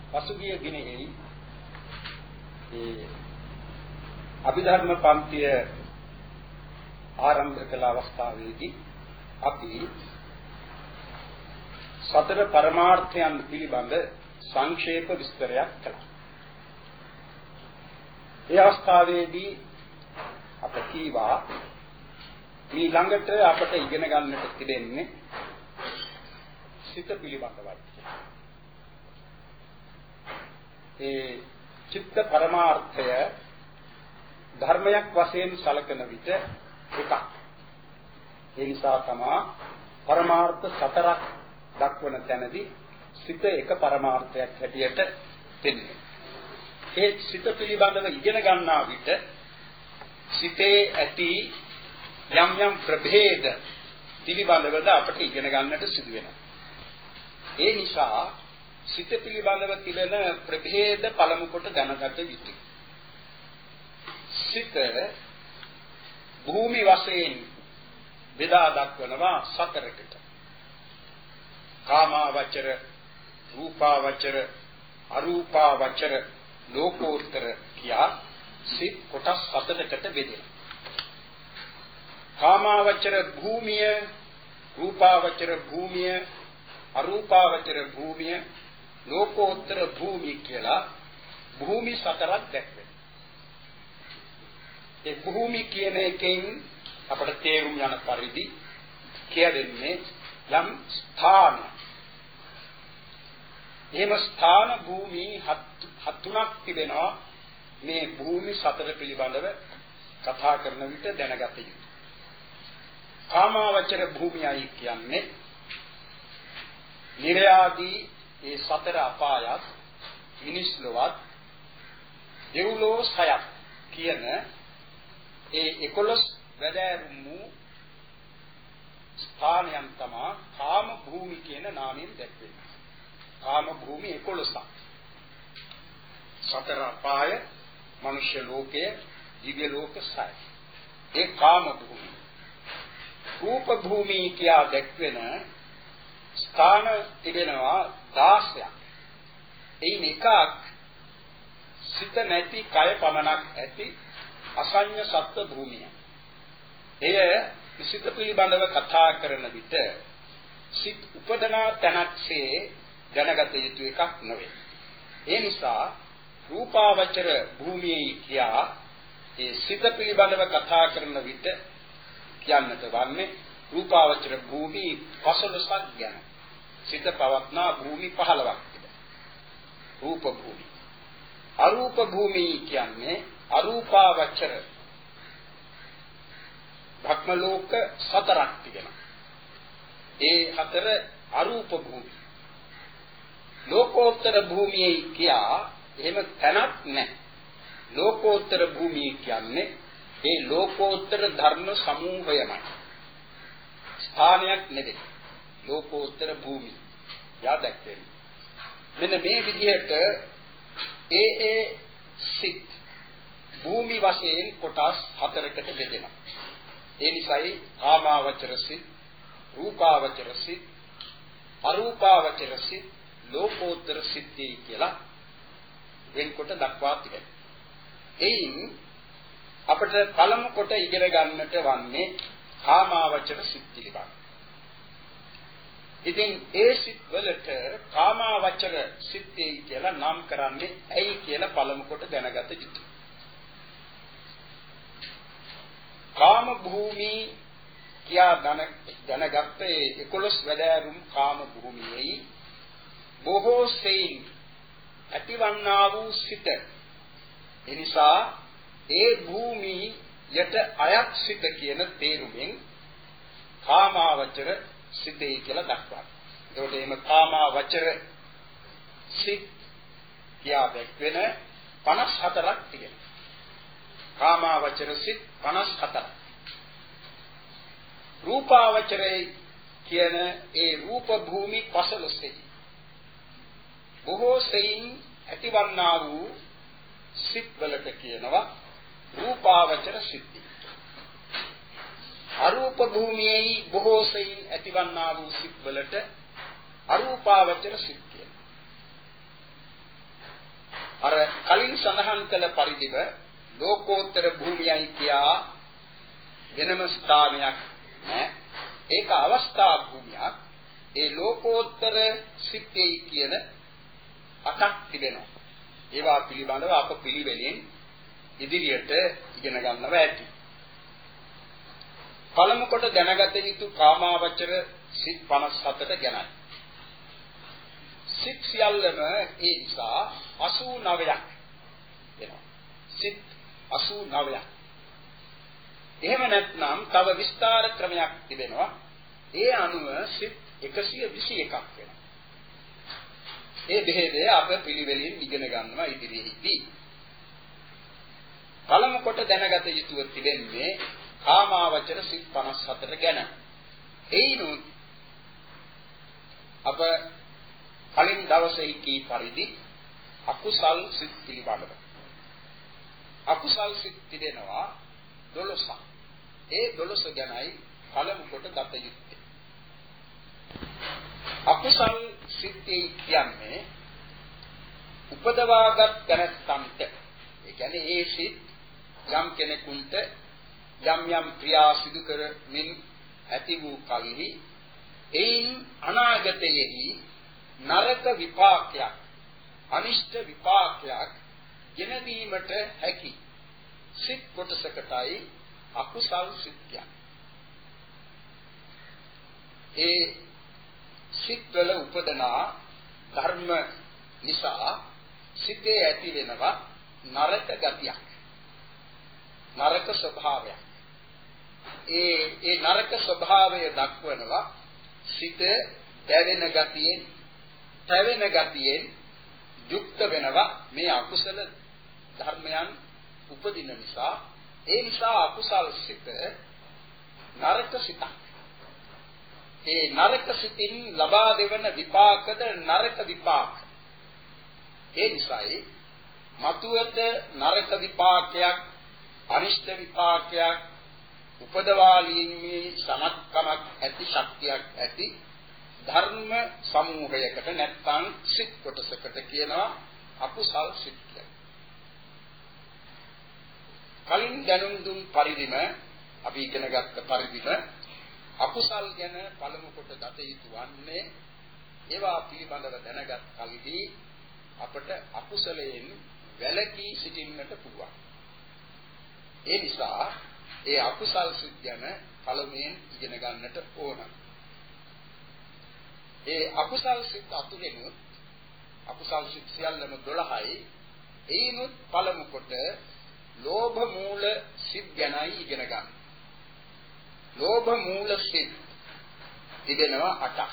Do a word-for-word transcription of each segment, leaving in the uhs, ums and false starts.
පසුගිය දිනෙහි ඒ අභිධර්ම පන්තිය ආරම්භ කළ අවස්ථාවේදී අපි සතර පරමාර්ථයන් පිළිබඳ සංක්ෂේප විස්තරයක් කළා. ඒ අවස්ථාවේදී අප කීවා මේ ළඟට අපට ඉගෙන ගන්නට තිබෙන්නේ සිත පිළිබඳවයි. ඒ චිත්ත පරමාර්ථය ධර්මයක් වශයෙන් සැලකෙන විට එකක්. ඒ නිසා තමයි පරමාර්ථ සතරක් දක්වන තැනදී සිත එක පරමාර්ථයක් හැටියට දෙන්නේ. ඒ සිත පිළිබඳව ඉගෙන ගන්නා විට සිතේ ඇති යම් යම් ප්‍රභේද පිළිබඳවද අපට ඉගෙන ගන්නට සිදු වෙනවා. ඒ නිසා සිත පිළිබඳව තිබෙන ප්‍රභේද පළමු කොට දැනගත යුතුයි. සිත භූමි වශයෙන් බෙදා දක්වනවා සතරකට. කාමාවචර, රූපාවචර, අරූපාවචර, ලෝකෝත්තර කියා සිත් කොටස් හතරකට බෙදෙනවා. කාමාවචර භූමිය, රූපාවචර භූමිය, අරූපාවචර භූමිය, ලෝකෝත්තර භූමිය කියලා භූමි සතරක් දැක්වෙනවා. ඒ භූමි කියන එකෙන් අපට තේරුම් යන පරිදි කියදෙන්නේ යම් ස්ථාන. එහෙම ස්ථාන භූමි හත් තුනක් තිබෙනවා. මේ භූමි සතර පිළිබඳව කතා කරන විට දැනගත යුතුයි. කාමාවචර භූමියයි කියන්නේ නිර්යාදී ඒ සතර අපායත් මිනිස් ලොවත් දෙව්ලොව සයක් කියන ඒ එකොළොස් වැඩෑරුම් වූ ස්ථානයන් තමයි කාම භූමි කියන නාමයෙන් දැක්වෙන්නේ. කාම භූමි එකොළොසක්. සතර අපාය, මනුෂ්‍ය ලෝකය, දිව්‍ය ලෝක සය. ඒ කාම භූමි. රූප භූමි කියා දැක්වෙන ස්ථාන තිබෙනවා දාසයක්. එයින් එකක් සිත නැති කය පමණක් ඇති අසඤ්ඤ සත්ත්ව භූමිය. එය සිත පිළිබඳව කතා කරන විට සිත උපදනා තැනක්සේ දැනගත යුතු එකක් නොවේ. ඒ නිසා රූපාවචර භූමියේ කියා ඒ සිත පිළිබඳව කතා කරන විට කියන්නට වන්නේ රූපාවචර භූමි පසළොස්වක් ගැන. සිත පවත්නා භූමි පහළොවක් තිබෙනවා. රූප භූමි. අරූප භූමි කියන්නේ අරූපාවචර භක්ම ලෝක සතරක් තිබෙනවා. ඒ හතර අරූප භූමි. ලෝකෝත්තර භූමියේ කියා එහෙම තැනක් නැහැ. ලෝකෝත්තර භූමිය කියන්නේ ඒ ලෝකෝත්තර ධර්ම සමූහයමයි. ස්ථානයක් නෙවෙයි. ලෝකෝත්තර භූමිය. යාදක්කේ. මෙන්න මේ විදිහට ඒ ඒ සිත් භූමි වශයෙන් කොටස් හතරකට බෙදෙනවා. ඒ නිසායි කාමාවචර සිත්, රූපාවචර සිත්, අරූපාවචර සිත්, ලෝකෝත්තර සිත් කියලා වෙන්කොට දක්වා තිබෙනවා. එයින් අපිට පළමු කොට ඉගෙන ගන්නට වන්නේ කාමාවචර සිත් පිළිබඳ. ඉතින් ඒ සිත් වලට කාමාවචර සිත් කියලා නම් කරන්නේ ඇයි කියලා පළමු කොට දැනගත යුතුයි. කාම භූමි කියා දැනගත්ත ඒ එකොළොස් වැඩෑරුම් කාම භූමියේ බොහෝ සෙයින් ඇතිවන්නා වූ සිත. එනිසා ඒ භූමියට අයත් සිත කියන තේරුමෙන් කාමාවචර සිතේ කියලා දක්වනවා. ඒකට එහෙම කාමාවචර සිත් කියා දැක්වෙන පනස් හතරක් තියෙනවා. කාමාවචර සිත් පනස් හතරක්. රූපාවචරේ කියන ඒ රූප භූමි පසළොස්වයි. බොහෝ සෙයින් ඇතිවන්නා වූ සිත් වලට කියනවා රූපාවචර සිත්. අරූප භූමියේ බොහෝ සෙයින් ඇතිවන්නා වූ සිත් වලට අරූපාවචර සිත් කියනවා. සඳහන් කළ පරිදිම ලෝකෝත්තර භූමියයි කියා වෙනම ස්ථානයක් නැහැ. ඒක අවස්ථා භූමියක්. ඒ ලෝකෝත්තර සිත්තේ කියන අටක් තිබෙනවා. ඒවා පිළිබඳව අප පිළිවෙලින් ඉදිරියට ඉගෙන ගන්නවා ඇති. පළමු කොට දැනගත යුතු කාමාවචර සිත් පනස් හතට ගැනයි. සිත් සියල්ලම ඒ නිසා අසූ නවයක් වෙනවා. සිත් අසූ නවයක්. එහෙම නැත්නම් තව විස්තර ක්‍රමයක් තිබෙනවා. ඒ අනුව සිත් එකසිය විසි එකක් වෙනවා. ඒ බෙහෙදේ අප පිළිවෙලින් ඉගෙන ගන්නවා ඉදිරියේදී. පළමු කොට දැනගත යුතුව තිබෙන්නේ කාමාවචර සිත් පනස් හතර ගැන. එයිනුත් අප කලින් දවසේ කී පරිදි අකුසල් සිත් පිළිබඳව. අකුසල් සිත් තිබෙනවා දොළොසක්. ඒ දොළොස ගැනයි පළමු කොට ගත යුත්තේ. අකුසල් සිත්යි කියන්නේ උපදවාගත් තැනැත්තන්ට. ඒ කියන්නේ ඒ සිත් යම් කෙනෙකුට යම් යම් ක්‍රියා සිදු කරමින් ඇති වූ කල්හි එයින් අනාගතයේහි නරක විපාකයක් අනිෂ්ට විපාකයක් ගෙන දීමට හැකි සිත් කොටසකටයි අකුසල් සිත් කියන්නේ. ඒ සිත්වල උපදනා ධර්ම නිසා සිතේ ඇති වෙනවා නරක ගතියක්, නරක ස්වභාවයක්. ඒ ඒ නරක ස්වභාවය දක්වනවා සිත දැවෙන ගතියෙන්, තැවෙන ගතියෙන් යුක්ත වෙනවා මේ අකුසල ධර්මයන් උපදින නිසා. ඒ නිසා අකුසල් සිත නරක සිතක්. ඒ නරක සිතින් ලබා දෙවන විපාකද නරක විපාක. ඒ නිසායි මතුවත නරක විපාකයක්, අනිෂ්ට විපාකයක් උපදවාලීමේ සමත්කමක් ඇති, ශක්තියක් ඇති ධර්ම සමූහයකට නැත්නම් සිත් කොටසකට කියනවා අකුසල් සිත් කියලා. කලින් දැනුම් දුන් පරිදිම අපි ඉගෙන ගත්ත පරිදිම අකුසල් ගැන පළමු කොට ගත යුතු වන්නේ ඒවා පිළිබඳව දැනගත් කලදී අපට අකුසලයෙන් වැළකී සිටින්නට පුළුවන්. ඒ නිසා ඒ අකුසල් සිත් ගැන පළමුවෙන් ඉගෙන ගන්නට ඕන. ඒ අකුසල් සිත් අතුරෙන් අකුසල් සිත් සියල්ලම දොළහයි. එයිනුත් පළමු කොට ලෝභ මූල සිත් ගැනයි ඉගෙන ගන්න. ලෝභ මූල සිත් තිබෙනවා අටක්.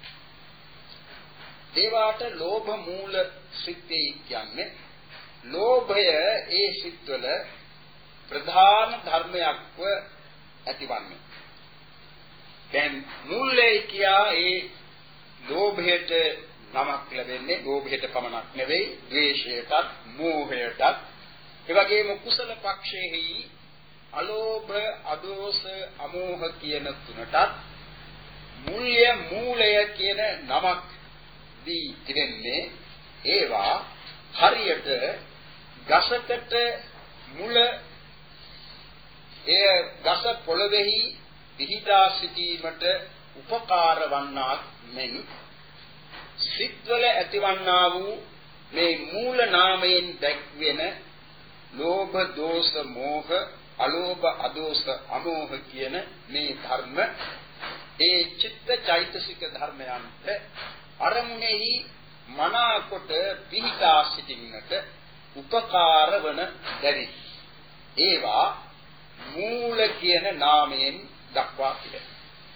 ඒවාට ලෝභ මූල සිත්යි කියන්නේ ලෝභය ඒ සිත්වල ප්‍රධාන ධර්මයක්ව ඇතිවන්නේ. දැන් මූලයේ කියා ඒ ලෝභයට නමක් ලැබෙන්නේ ලෝභයට පමණක් නෙවෙයි, ද්වේෂයටත්, මෝහයටත්, ඒ වගේම කුසල පක්ෂයේහි අලෝභ, අදෝස, අමෝහ කියන තුනටත් මුල්‍ය මූලය කියන නමක් දී තිබෙන්නේ. ඒවා හරියට ගසකට මුල එය ගස පොළවේහි පිහිටා සිටීමට උපකාර වන්නාක් මෙන් සිත්වල ඇතිවන්නා වූ මේ මූල නාමයෙන් දැක්වෙන ලෝභ, දෝෂ, මෝහ, අලෝභ, අදෝෂ, අමෝහ කියන මේ ධර්ම ඒ චිත්ත චෛතසික ධර්මයන්ට අරමුණෙහි මනාකොට පිහිටා සිටින්නට උපකාර වන බැරි ඒවා මූල කියන නාමයෙන් දක්වා තිබෙනවා.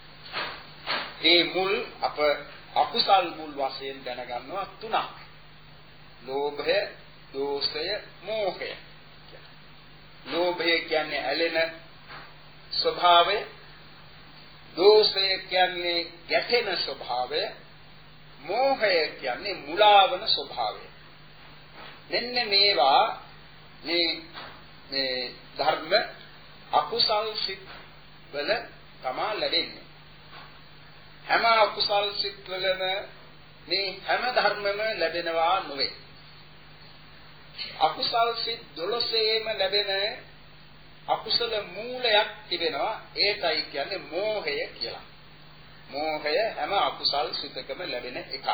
ඒ මුල් අප අකුසල් මුල් වශයෙන් දැනගන්නවා තුනක්. ලෝභය, දෝෂය, මෝහය. ලෝභය කියන්නේ ඇලෙන ස්වභාවය, දෝෂය කියන්නේ ගැටෙන ස්වභාවය, මෝහය කියන්නේ මුලාවන ස්වභාවය. මෙන්න මේවා මේ මේ ධර්ම අකුසල් සිත් වල තමා ලැබෙන්නේ. හැම අකුසල් සිත් වලම මේ හැම ධර්මම ලැබෙනවා නොවේ. අකුසල් සිත් දොළොසේම ලැබෙන අකුසල මූලයක් තිබෙනවා. ඒකයි කියන්නේ මෝහය කියලා. මෝහය හැම අකුසල් සිතකම ලැබෙන එකක්.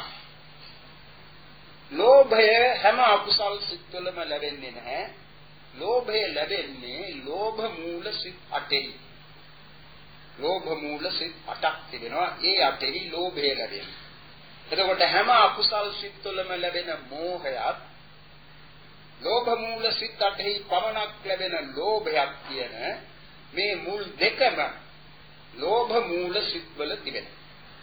ලෝභය හැම අකුසල් සිත්වලම ලැබෙන්නේ නැහැ. ලෝභය ලැබෙන්නේ ලෝභ මූල සිත් අටෙහි. ලෝභ මූල සිත් අටක් තිබෙනවා. ඒ අටෙහි ලෝභය ලැබෙනවා. එතකොට හැම අකුසල් සිත්වලම ලැබෙන මෝහයත් ලෝභ මූල සිත් අටෙහි පමණක් ලැබෙන ලෝභයක් කියන මේ මුල් දෙකම ලෝභ මූල සිත්වල තිබෙනවා.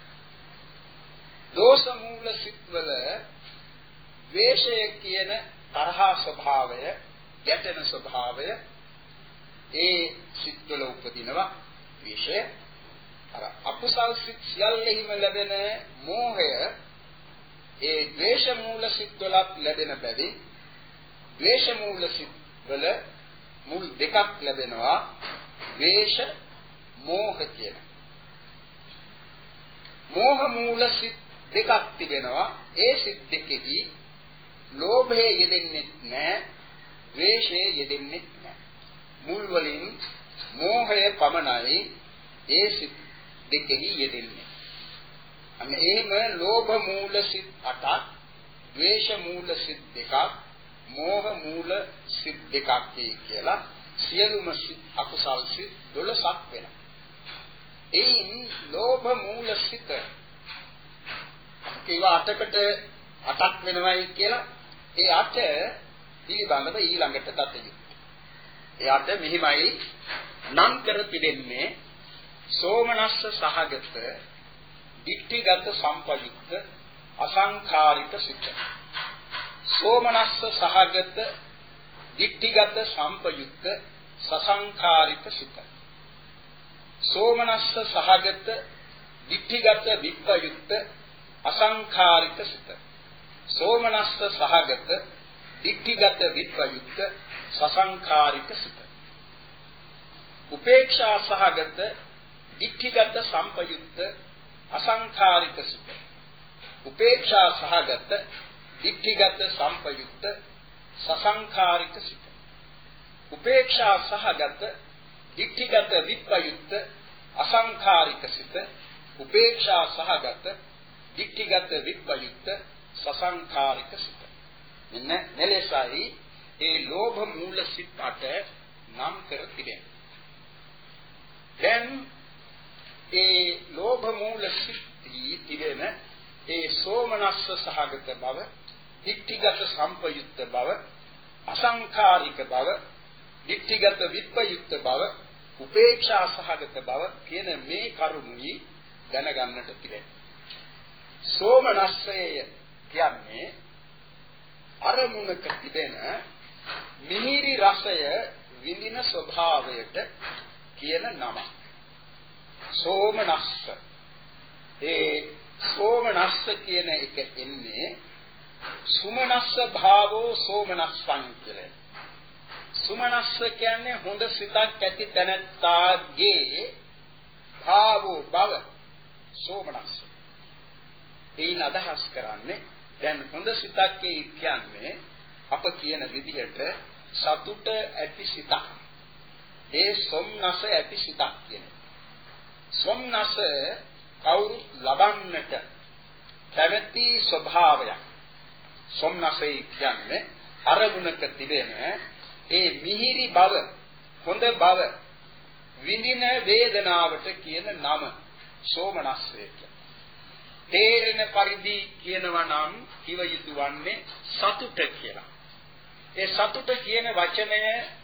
දෝෂ මූල සිත්වල ද්වේෂය කියන තරහා ස්වභාවය, ගැටෙන ස්වභාවය ඒ සිත්වල උපදිනවා. ද්වේෂය අර අකුසල් සිත් සියල්ලෙහිම ලැබෙන මෝහය ඒ ද්වේෂ මූල සිත්වලත් ලැබෙන බැරි ද්වේෂ මූල සිත්වල මුල් දෙකක් ලැබෙනවා. ද්වේෂ මෝහ කියන මෝහ මූල සිත් දෙකක් තිබෙනවා. ඒ සිත් දෙකෙහි ලෝභය යෙදෙන්නේ නැහැ, ද්වේෂය යෙදෙන්නේ නැහැ. මුල් වලින් මෝහය පමණයි ඒ සිත් දෙකෙහි යෙදෙන්නේ. අන්න එහෙම ලෝභ මූල සිත් අටක්, ද්වේෂ මූල සිත් දෙකක්, මෝහ මූල සිත් දෙකක් කියලා සියලුම සිත් අකුසල් සිත් දොළොසක් වෙනවා. එයින් ලෝභ මූල සිත ඒවා අටකට අටක් වෙනවයි කියලා ඒ අට පිළිබඳව ඊළඟට දත යුතුයි. ඒ අට මෙහිමයි නම් කර තිබෙන්නේ සෝමනස්ස සහගත, ditthිගත සම්පයුක්ත, අසංඛාරික සිත. සෝමනස්ස සහගත, ditthිගත සම්පයුක්ත, සසංඛාරික සිත. සෝමනස්ස සහගත, ditthිගත විප්පයුක්ත, අසංඛාරික සිත. සෝමනස්ස සහගත, ditthිගත විප්පයුක්ත, සසංඛාරික සිත. උපේක්ෂා සහගත, ditthිගත සම්පයුක්ත, අසංඛාරික සිත. උපේක්ෂා සහගත, ditthිගත සම්පයුක්ත, සසංඛාරික සිත. උපේක්ෂා සහගත, ditthිගත විප්පයුක්ත, අසංඛාරික සිත. උපේක්ෂා සහගත, ditthිගත විප්පයුක්ත, සසංඛාරික සිත. මෙන්න මෙලෙසයි ඒ ලෝභ මූල සිත් අට නම් කර තිබෙනවා. දැන් ඒ ලෝභ මූල සිත්ී තිබෙන ඒ සෝමනස්ස සහගත බව, ditthිගත සම්පයුක්ත බව, අසංඛාරික බව, ditthිගත විප්පයුක්ත බව, උපේක්ෂා සහගත බව කියන මේ කරුණුයි දැනගන්නට තිබෙනවා. සෝමනස්සය කියන්නේ අරමුණක තිබෙන මිහිරි රසය විඳින ස්වභාවයට කියන නම. සෝමනස්ස. ඒ සෝමනස්ස කියන එක එන්නේ සුමනස්ස භාවෝ සෝමනස්සං කියලා. සුමනස්ස කියන්නේ හොඳ සිතක් ඇති තැනැත්තාගේ භාවෝ බව සෝමනස්ස. ඒන අදහස් කරන්නේ දැන් හොඳ සිතක් කියන්නේ අප කියන විදිහට සතුට ඇති සිතක්. ඒ සොම්නස ඇති සිතක් කියන්නේ. සොම්නස කවුරුත් ලබන්නට කැමැති ස්වභාවයක්. සොම්නසයි කියන්නේ අරමුණක තිබෙන ඒ මිහිරි බව, හොඳ බව, විඳින වේදනාවට කියන නම සෝමනස්සය කියන්නේ. තේරෙන පරිදි කියනවා නම් කිව යුතු වන්නේ සතුට කියලා. ඒ සතුට කියන වචනය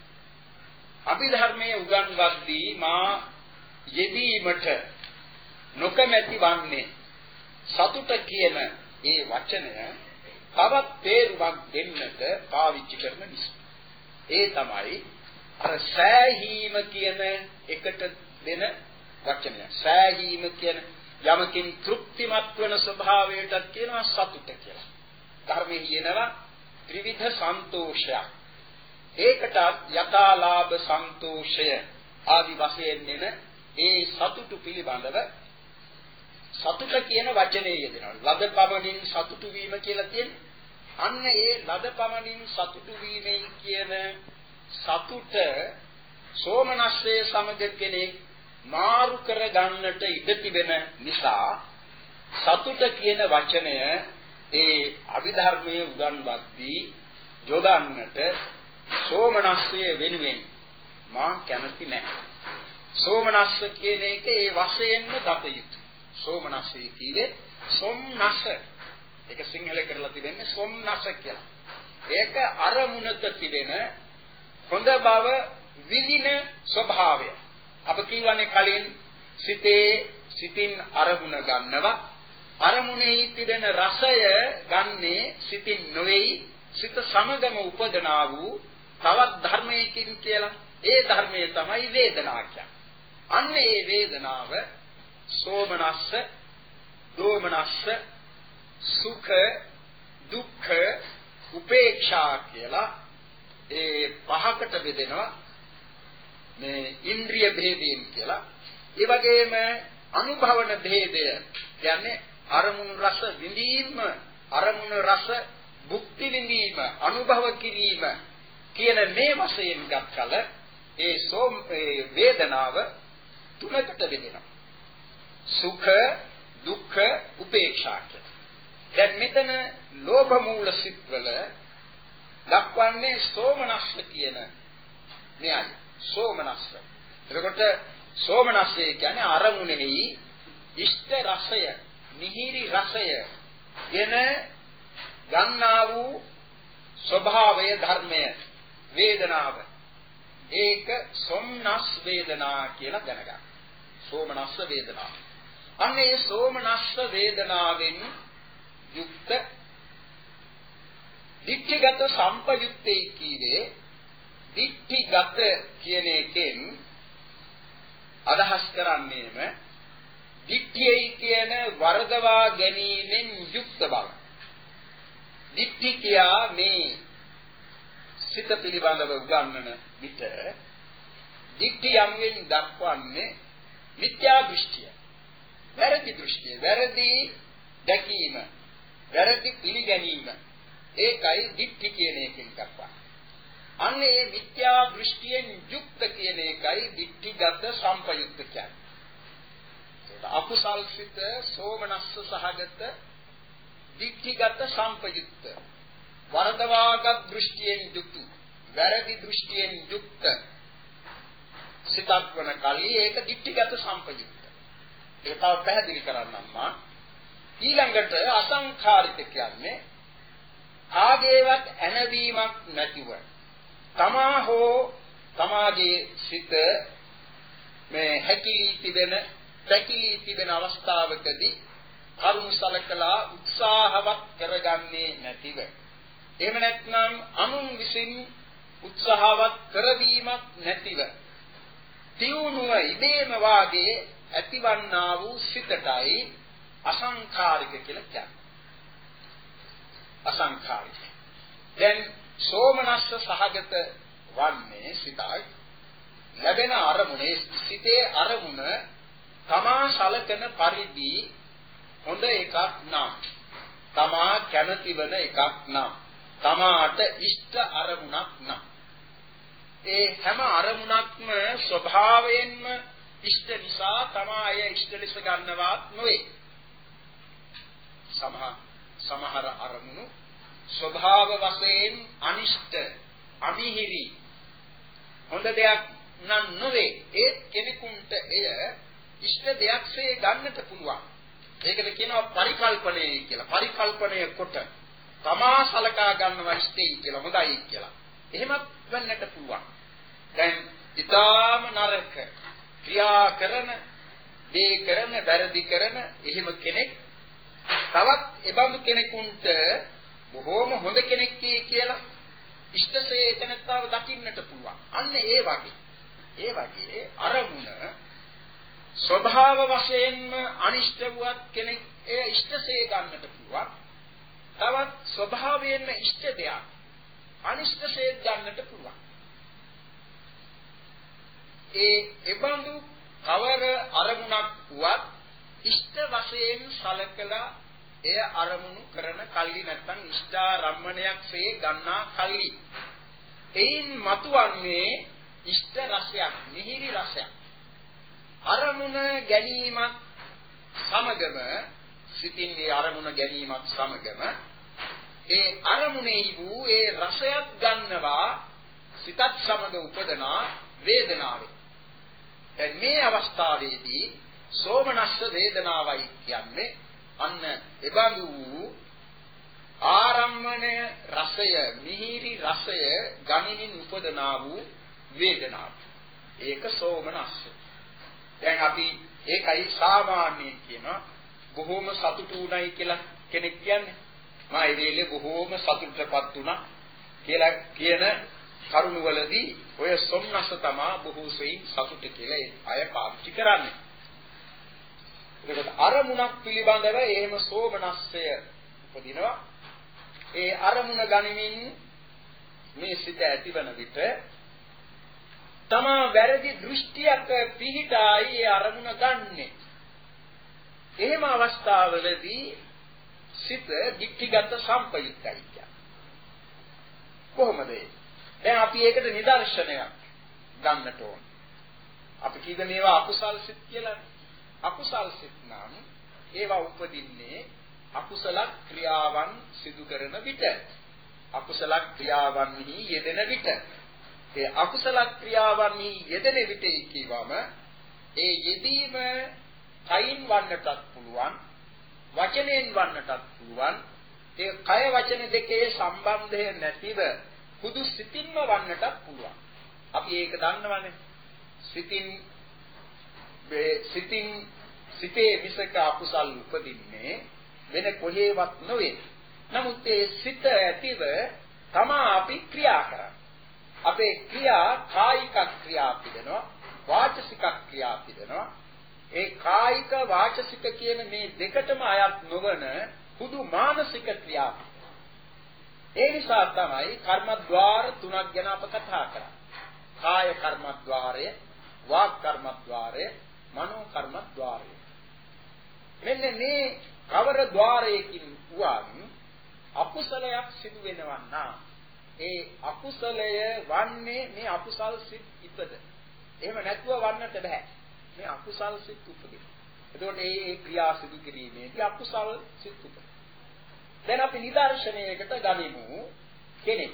අභිධර්මයේ උගන්වද්දී මා යෙදීමට නොකමැති වන්නේ සතුට කියන ඒ වචනය තවත් තේරුමක් දෙන්නට පාවිච්චි කරන නිසා. ඒ තමයි අර සෑහීම කියන එකට දෙන වචනය. සෑහීම කියන යමකින් තෘප්තිමත් වන ස්වභාවයටත් කියනවා සතුට කියලා. ධර්මයේ කියනවා ත්‍රිවිධ සන්තෝෂයක්. ඒකට යථාලාභ සන්තෝෂය ආදි වශයෙන් දෙන ඒ සතුටු පිළිබඳව සතුට කියන වචනේ යෙදෙනවා. ලද පමණින් සතුටු වීම කියලා කියන්නේ අන්න ඒ ලද පමණින් සතුටු වීමෙන් කියන සතුට සෝමනස්සේ සමග කෙනෙක් මාරු කර ගන්නට ඉඩ තිබෙන නිසා සතුට කියන වචනය ඒ අභිධර්මයේ උගන්වද්දී යොදන්නට සෝමනස්සේ වෙනුවෙන් මා කැමති නැහැ. සෝමනස්ස කියන එක ඒ වශයෙන්ම දත යුතුයි. සෝමනස්සේ කියන්නේ සොම්නස. ඒක සිංහල කරලා තිබෙන්නේ සොම්නස කියලා. ඒක අරමුණක තිබෙන හොඳ බව විඳින ස්වභාවය. අප කියවනේ කලින් සිතේ සිතින් අරමුණ ගන්නවා. අරමුණේ තිබෙන රසය ගන්නේ සිතින් නොවේයි. සිත සමගම උපදනා වූ තවත් ධර්මයකින් කියලා. ඒ ධර්මය තමයි වේදනා කියන්නේ. අන්න ඒ වේදනාව සෝමනස්ස, දෝමනස්ස, සුඛ, දුක්ඛ, උපේක්ෂා කියලා ඒ පහකට බෙදෙනවා. මේ ඉන්ද්‍රිය භේදයෙන් කියලා. ඒ වගේම අනුභවන භේදය කියන්නේ අරමුණු රස විඳීම, අරමුණු රස භුක්ති විඳීම, අනුභව කිරීම කියන මේ වශයෙන් ගත්කල ඒ සෝම වේදනාව තුනකට බෙදෙනවා. සුඛ, දුක්ඛ, උපේක්ෂා කියලා. දැන් මෙතන ලෝභ මූල සිත්වල දක්වන්නේ සෝමනස්ස කියන මෙයයි. සෝමනස්ස. එතකොට සෝමනස්සේ කියන්නේ අරමුණෙහි ඉෂ්ඨ රසය, මිහිරි රසය එන ගන්නා වූ ස්වභාවය ධර්මය වේදනාව. ඒක සොම්නස් වේදනා කියලා දැනගන්න. සෝමනස්ස වේදනාව. අන්න ඒ සෝමනස්ස වේදනාවෙන් යුක්ත දිට්ඨිගත සම්පයුත්තේ කීවේ දිට්ඨිගත කියන එකෙන් අදහස් කරන්නේම දිට්ඨියයි කියන වර්ධවා ගැනීමෙන් යුක්ත බව. දිට්ඨි කියා මේ සිත පිළිබඳව උගන්වන විට දිට්ඨි යම්ෙන් දක්වන්නේ මිත්‍යා දෘෂ්ටිය. වැරදි දෘෂ්ටිය, වැරදි දැකීම, වැරදි පිළිගැනීම. ඒකයි දිට්ඨි කියන එකෙන් දක්වන්නේ. අන්න ඒ මිත්‍යා දෘෂ්ටියෙන් යුක්ත කියන එකයි දිට්ඨිගත සම්පයුක්ත කියන්නේ. ඒක අකුසල් සිත සෝමනස්ස සහගත දිට්ඨිගත සම්පයුක්ත වර්ධවාගත් දෘෂ්ටියෙන් යුක්ත වැරදි දෘෂ්ටියෙන් යුක්ත සිතක් වන කල්හි ඒක දිට්ඨිගත සම්පයුක්ත. ඒක තව පැහැදිලි කරන්නම් මා. ඊළඟට අසංඛාරික කියන්නේ ආගේවත් ඇනවීමක් නැතිව තමා හෝ තමාගේ සිත මේ හැකිලී තිබෙන, පැකිලී තිබෙන අවස්ථාවකදී කරුණ සලකලා උත්සාහවත් කරගන්නේ නැතිව, එහෙම නැත්නම් අනුන් විසින් උත්සාහවත් කරවීමක් නැතිව තියුණුව ඉබේම වාගේ ඇතිවන්නා වූ සිතටයි අසංඛාරික කියලා කියන්නේ. අසංඛාරික. දැන් සෝමනස්ස සහගත වන්නේ සිතයි ලැබෙන අරමුණේ සිතේ අරමුණ තමා සලකන පරිදි හොඳ එකක් නම්, තමා කැමති වන එකක් නම්, තමාට ඉෂ්ට අරමුණක් නම්, ඒ හැම අරමුණක්ම ස්වභාවයෙන්ම ඉෂ්ට නිසා තමා අය ඉෂ්ට ලෙස ගන්නවත් නොවේ. සමහර සමහර අරමුණු ස්වභාව වශයෙන් අනිෂ්ට, අමිහිරි, හොඳ දෙයක් නම් නොවේ. ඒ කෙනෙකුට එය ඉෂ්ට දෙයක්සේ ගන්නට පුළුවන්. ඒකට කියනවා පරිකල්පනය කියලා. පරිකල්පනය කොට තමා සලකා ගන්නවා ඉෂ්ටයි කියලා, හොඳයි කියලා. එහෙමත් වෙන්නට පුළුවන්. දැන් ඊටාම නරක ක්‍රියා කරන, දේ කරන, වැරදි කරන එහෙම කෙනෙක් තවත් එබඳු කෙනෙකුට බොහෝම හොඳ කෙනෙක් කියලා ඉෂ්ටසේ එතනතාව දකින්නට පුළුවන්. අන්න ඒ වගේ ඒ වගේ අරමුණ ස්වභාව වශයෙන්ම අනිෂ්ට වූත් කෙනෙක් ඒ ඉෂ්ටසේ ගන්නට පුළුවන්. තවත් ස්වභාවයෙන්ම ඉෂ්ට දෙයක් අනිෂ්ටසේ ගන්නට පුළුවන්. ඒ එබඳු කවර අරමුණක් වුවත් ඉෂ්ට වශයෙන් සලකලා එය අරමුණු කරන කල්ලි නැත්නම් ඉෂ්ඨාරම්මණයක් සේ ගන්නා කල්ලි එයින් මතුවන්නේ ඉෂ්ඨ රසයක්, මිහිරි රසයක්. අරමුණ ගැනීමත් සමගම සිතින් ඒ අරමුණ ගැනීමත් සමගම ඒ අරමුණේ වූ ඒ රසයත් ගන්නවා සිතත් සමග උපදනා වේදනාවේ. දැන් මේ අවස්ථාවේදී සෝමනස්ස වේදනාවයි කියන්නේ අන්න එබඳු වූ ආරම්මණය රසය, මිහිරි රසය ගනිමින් උපදනා වූ වේදනාව. ඒක සෝමනස්ස. දැන් අපි ඒකයි සාමාන්‍යයෙන් කියනවා බොහෝම සතුටු උනායි කියලා කෙනෙක් කියන්නේ. මා ඒ වෙලේ බොහෝම සතුටටපත් උනා කියලා කියන කරුණවලදී ඔය සොම්නස තමා බොහෝ සෙයින් සතුට කියලා අය පාවිච්චි කරන්නේ. ඒකට අරමුණක් පිළිබඳව එහෙම සෝමනස්සය උපදිනවා. ඒ අරමුණ ගනිමින් මේ සිත ඇතිවන විට තමා වැරදි දෘෂ්ටියක පිහිටායි ඒ අරමුණ ගන්නෙ. එහෙම අවස්ථාවලදී සිත දික්ටිගත සම්පයුක්තයි කියන්නේ. කොහොමද ඒ? දැන් අපි ඒකට නිදර්ශනයක් ගන්නට ඕන. අපි කීද මේවා අකුසල් සිත් කියලා? අකුසල් සිත් නම් ඒවා උපදින්නේ අකුසල ක්‍රියාවන් සිදු කරන විට. අකුසල ක්‍රියාවන්හි යෙදෙන විට. ඒ අකුසල ක්‍රියාවන්හි යෙදෙන විට කියවම ඒ යෙදීම කයින් වන්නටත් පුළුවන්, වචනෙන් වන්නටත් පුළුවන්. ඒ කය වචන දෙකේ සම්බන්ධය නැතිව පුදු සිතින්ම වන්නටත් පුළුවන්. අපි ඒක දන්නවනේ. සිතින් සිතින් සිතේ විසක අකුසල් උපදින්නේ වෙන කොහේවත් නොවේ. නමුත් ඒ සිත ඇතිව තමා අපි ක්‍රියා කරන්නේ. අපේ ක්‍රියා කායික ක්‍රියා පිළිනවා, වාචසික ක්‍රියා පිළිනවා. ඒ කායික වාචසික කියන මේ දෙකටම අයත් නොවන පුදු මානසික ක්‍රියා. ඒ නිසා තමයි කර්මද්වාර තුනක් ගැන අප කතා කරන්නේ. කාය කර්මද්වාරය, වාක් කර්මද්වාරය, මනෝ කර්මද්වාරය. මෙන්න මේ කවර ద్వාරයකින් වුවන් අකුසලයක් සිදු වෙනවා නම් ඒ අකුසලය වන්නේ මේ අකුසල් සිත් ඉපද. එහෙම නැතුව වන්නට බෑ. මේ අකුසල් සිත් උපදින. එතකොට මේ ඒ ක්‍රියා සිදු කිරීමේදී අකුසල් සිත් උපදින. දැන් අපි නිදර්ශනයකට ගනිමු කෙනෙක්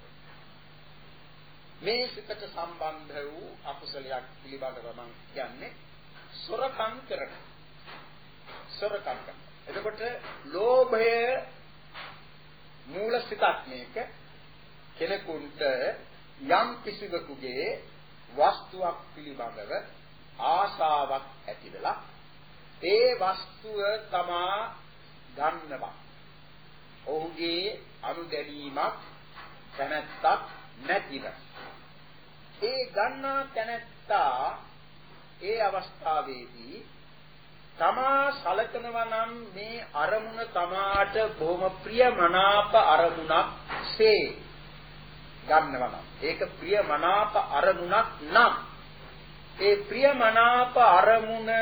මේ සිතට සම්බන්ධ වූ අකුසලයක් පිළිබඳව මම කියන්නේ සොරකම් කරන. සොරකම් කරන. එතකොට ලෝභය මූල සිතක් මේක. කෙනෙකුට යම් කිසිවෙකුගේ වස්තුවක් පිළිබඳව ආශාවක් ඇති වෙලා ඒ වස්තුව තමා ගන්නවා. ඔහුගේ අනුදැනීමක් කැමැත්තක් නැතිව ඒ ගන්නා තැනැත්තා ඒ අවස්ථාවේදී තමා සලකනවා නම් මේ අරමුණ තමාට බොහොම ප්‍රියමනාප අරමුණක් සේ ගන්නවා නම් ඒක ප්‍රියමනාප අරමුණක් නම් ඒ ප්‍රියමනාප අරමුණ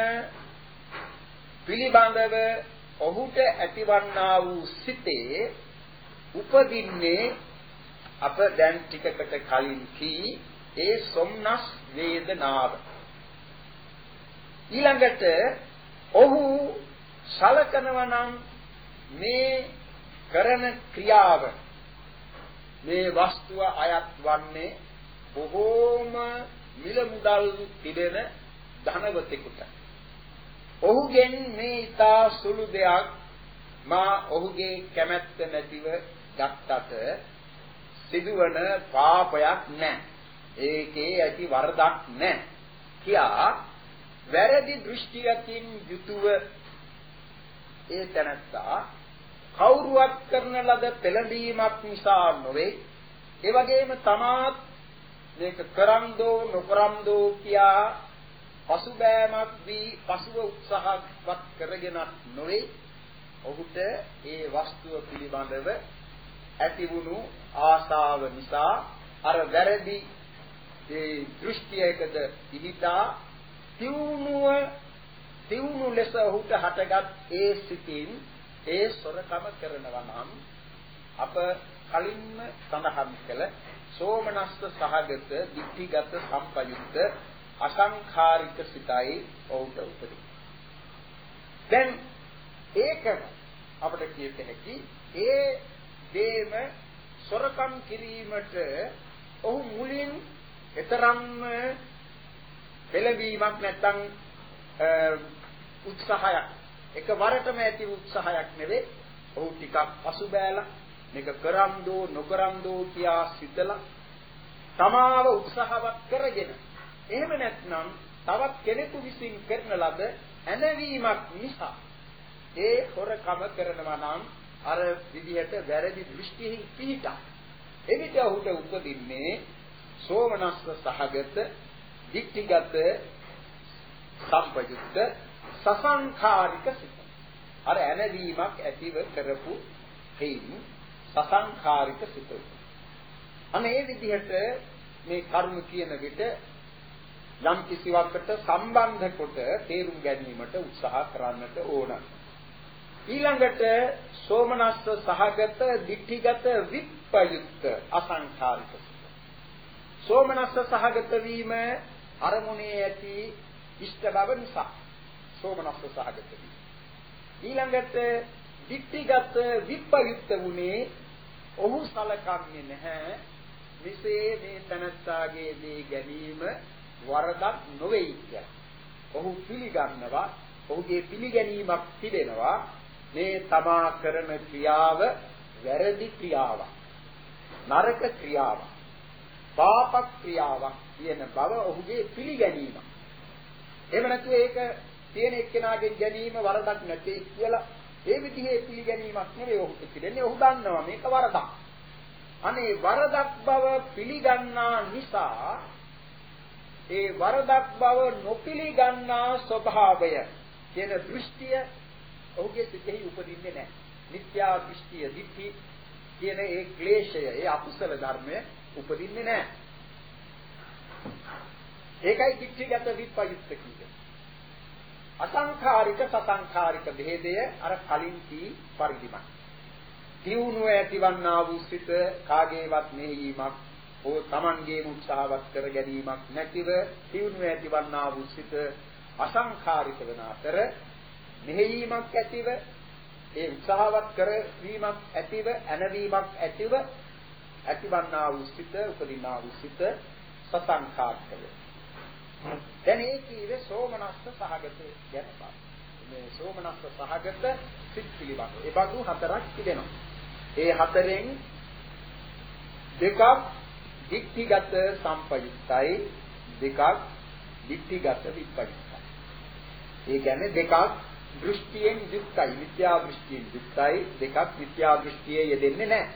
පිළිබඳව ඔහුට ඇතිවන්නා වූ සිතේ උපදින්නේ අප දැන් ටිකකට කලින් කී ඒ සොම්නස් වේදනාව. ඊළඟට ඔහු සලකනවා නම් මේ කරන ක්‍රියාව මේ වස්තුව අයත් වන්නේ බොහෝම මිල මුදල් තිබෙන ධනවතෙකුට. ඔහුගෙන් මේ ඊතා සුළු දෙයක් මා ඔහුගේ කැමැත්ත නැතිව ගත්තට සිදුවන පාපයක් නැහැ. ඒකේ ඇති වරදක් නැහැ. කියා වැරදි දෘෂ්ටියකින් යුතුව ඒ තැනත්තා කවුරුවක් කරන ලද පෙළඹීමක් නිසා නොවේ. ඒ වගේම තමාත් මේක කරන්දෝ නොකරන්දෝ කියා පසුබෑමක් දී පසුව උත්සාහවත් කරගෙනත් නොවේ. ඔහුට ඒ වස්තුව පිළිබඳව ඇතිවුණු ආශාව නිසා අර වැරදි ඒ දෘෂ්ටියකද පිහිටා තියුණුව තියුණු ලෙස ඔහුට හටගත් ඒ සිතින් ඒ සොරකම කරනවා නම් අප කලින්ම සඳහන් කළ සෝමනස්ස සහගත දික්ඨිගත සම්පයුක්ත අසංඛාරික සිතයි ඔහුට උපදී. දැන් ඒකම අපිට කියත හැකි ඒ දේම සොරකම් කිරීමට ඔහු මුලින් එතරම්ම පෙළවීමක් නැත්නම් උත්සාහයක් එකවරටම ඇති උත්සාහයක් නෙවෙයි. ඔහු ටිකක් පසුබෑලා මේක කරම් දෝ නොකරම් දෝ කියා සිතලා තමාව උත්සාහවත් කරගෙන එහෙම නැත්නම් තවත් කෙනෙකු විසින් කරන ලද ඇනවීමක් නිසා ඒ හොරකම කරනවා නම් අර විදිහට වැරදි දෘෂ්ටිෙහි පිහිටා. එවිට ඔහුට උපදින්නේ සෝමනස්ස සහගත දික්ඨිගත සම්පයුක්ත සසංඛාරික සිත. අර ඇනවීමක් ඇතිව කරපු හේයින් සසංඛාරික සිත. අනේ විදිහට මේ කර්ම කියන විට යම් කිසිවකට සම්බන්ධ කොට තේරුම් ගැනීමට උත්සාහ කරන්නට ඕන. ඊළඟට සෝමනස්ස සහගත දික්ඨිගත විප්පයුක්ත අසංඛාරික සිත. සෝමනස්ස සහගත වීම අරමුණේ ඇති ඉෂ්ට බව නිසා සෝමනස්ස සහගත වීම. ඊළඟට දික්ඨිගත විප්පයුක්ත වුණේ ඔහු සලකන්නේ නැහැ විසේ මේ තනස්සාගේ දේ ගැනීම වරදක් නොවේයි කියලා. ඔහු පිළිගන්නවා, ඔහුගේ පිළිගැනීමක් තිබෙනවා මේ තමා කරන ක්‍රියාව වැරදි ක්‍රියාවක්, නරක ක්‍රියාවක්, පාප ක්‍රියාවක් කියන බව ඔහුගේ පිළිගැනීමක්. එහෙම නැත්නම් ඒක තියෙන එක්කෙනාගෙන් ගැනීම වරදක් නැtei කියලා ඒ විදිහේ පිළිගැනීමක් නෙවෙයි ඔහුට පිළිගන්නේ. ඔහු දන්නවා මේක වරදක්. අනේ වරදක් බව පිළිගන්නා නිසා ඒ වරදක් බව නොපිළිගන්නා ස්වභාවය කියන දෘෂ්ටිය ඔහුගේ සිතෙහි උපදින්නේ නැහැ. මිත්‍යා දෘෂ්ටිය, දිට්ඨි කියන ඒ ක්ලේශය, ඒ අකුසල ධර්මය උපදින්නේ නැහැ. ඒකයි දිට්ඨිගත විප්පයුක්ත කියන්නේ. අසංඛාරික සසංඛාරික භේදය අර කලින් කී පරිදිමයි. දියුණුව ඇතිවන්නා වූ සිත කාගේවත් මෙහෙයීමක් හෝ Tamanගේම උත්සාහවත් කර ගැනීමක් නැතිව දියුණුව ඇතිවන්නා වූ සිත අසංඛාරික වන අතර මෙහෙයීමක් ඇතිව ඒ උත්සාහවත් කරවීමක් ඇතිව ඇනවීමක් ඇතිව ඇතිවන්නා වූ සිත උපදිනා වූ සිත සසංඛාරික වේ. දැන් ඒ කීවේ සෝමනස්ස සහගත ගැන බලන්න. මේ සෝමනස්ස සහගත සිත් පිළිබඳ. ඒ බඳු හතරක් තිබෙනවා. ඒ හතරෙන් දෙකක් දික්ඨිගත සම්පයුක්තයි, දෙකක් දික්ඨිගත විප්පයුක්තයි. ඒ කියන්නේ දෙකක් දෘෂ්ටියෙන් යුක්තයි, මිත්‍යා දෘෂ්ටියෙන් යුක්තයි, දෙකක් මිත්‍යා දෘෂ්ටියේ යෙදෙන්නේ නැහැ.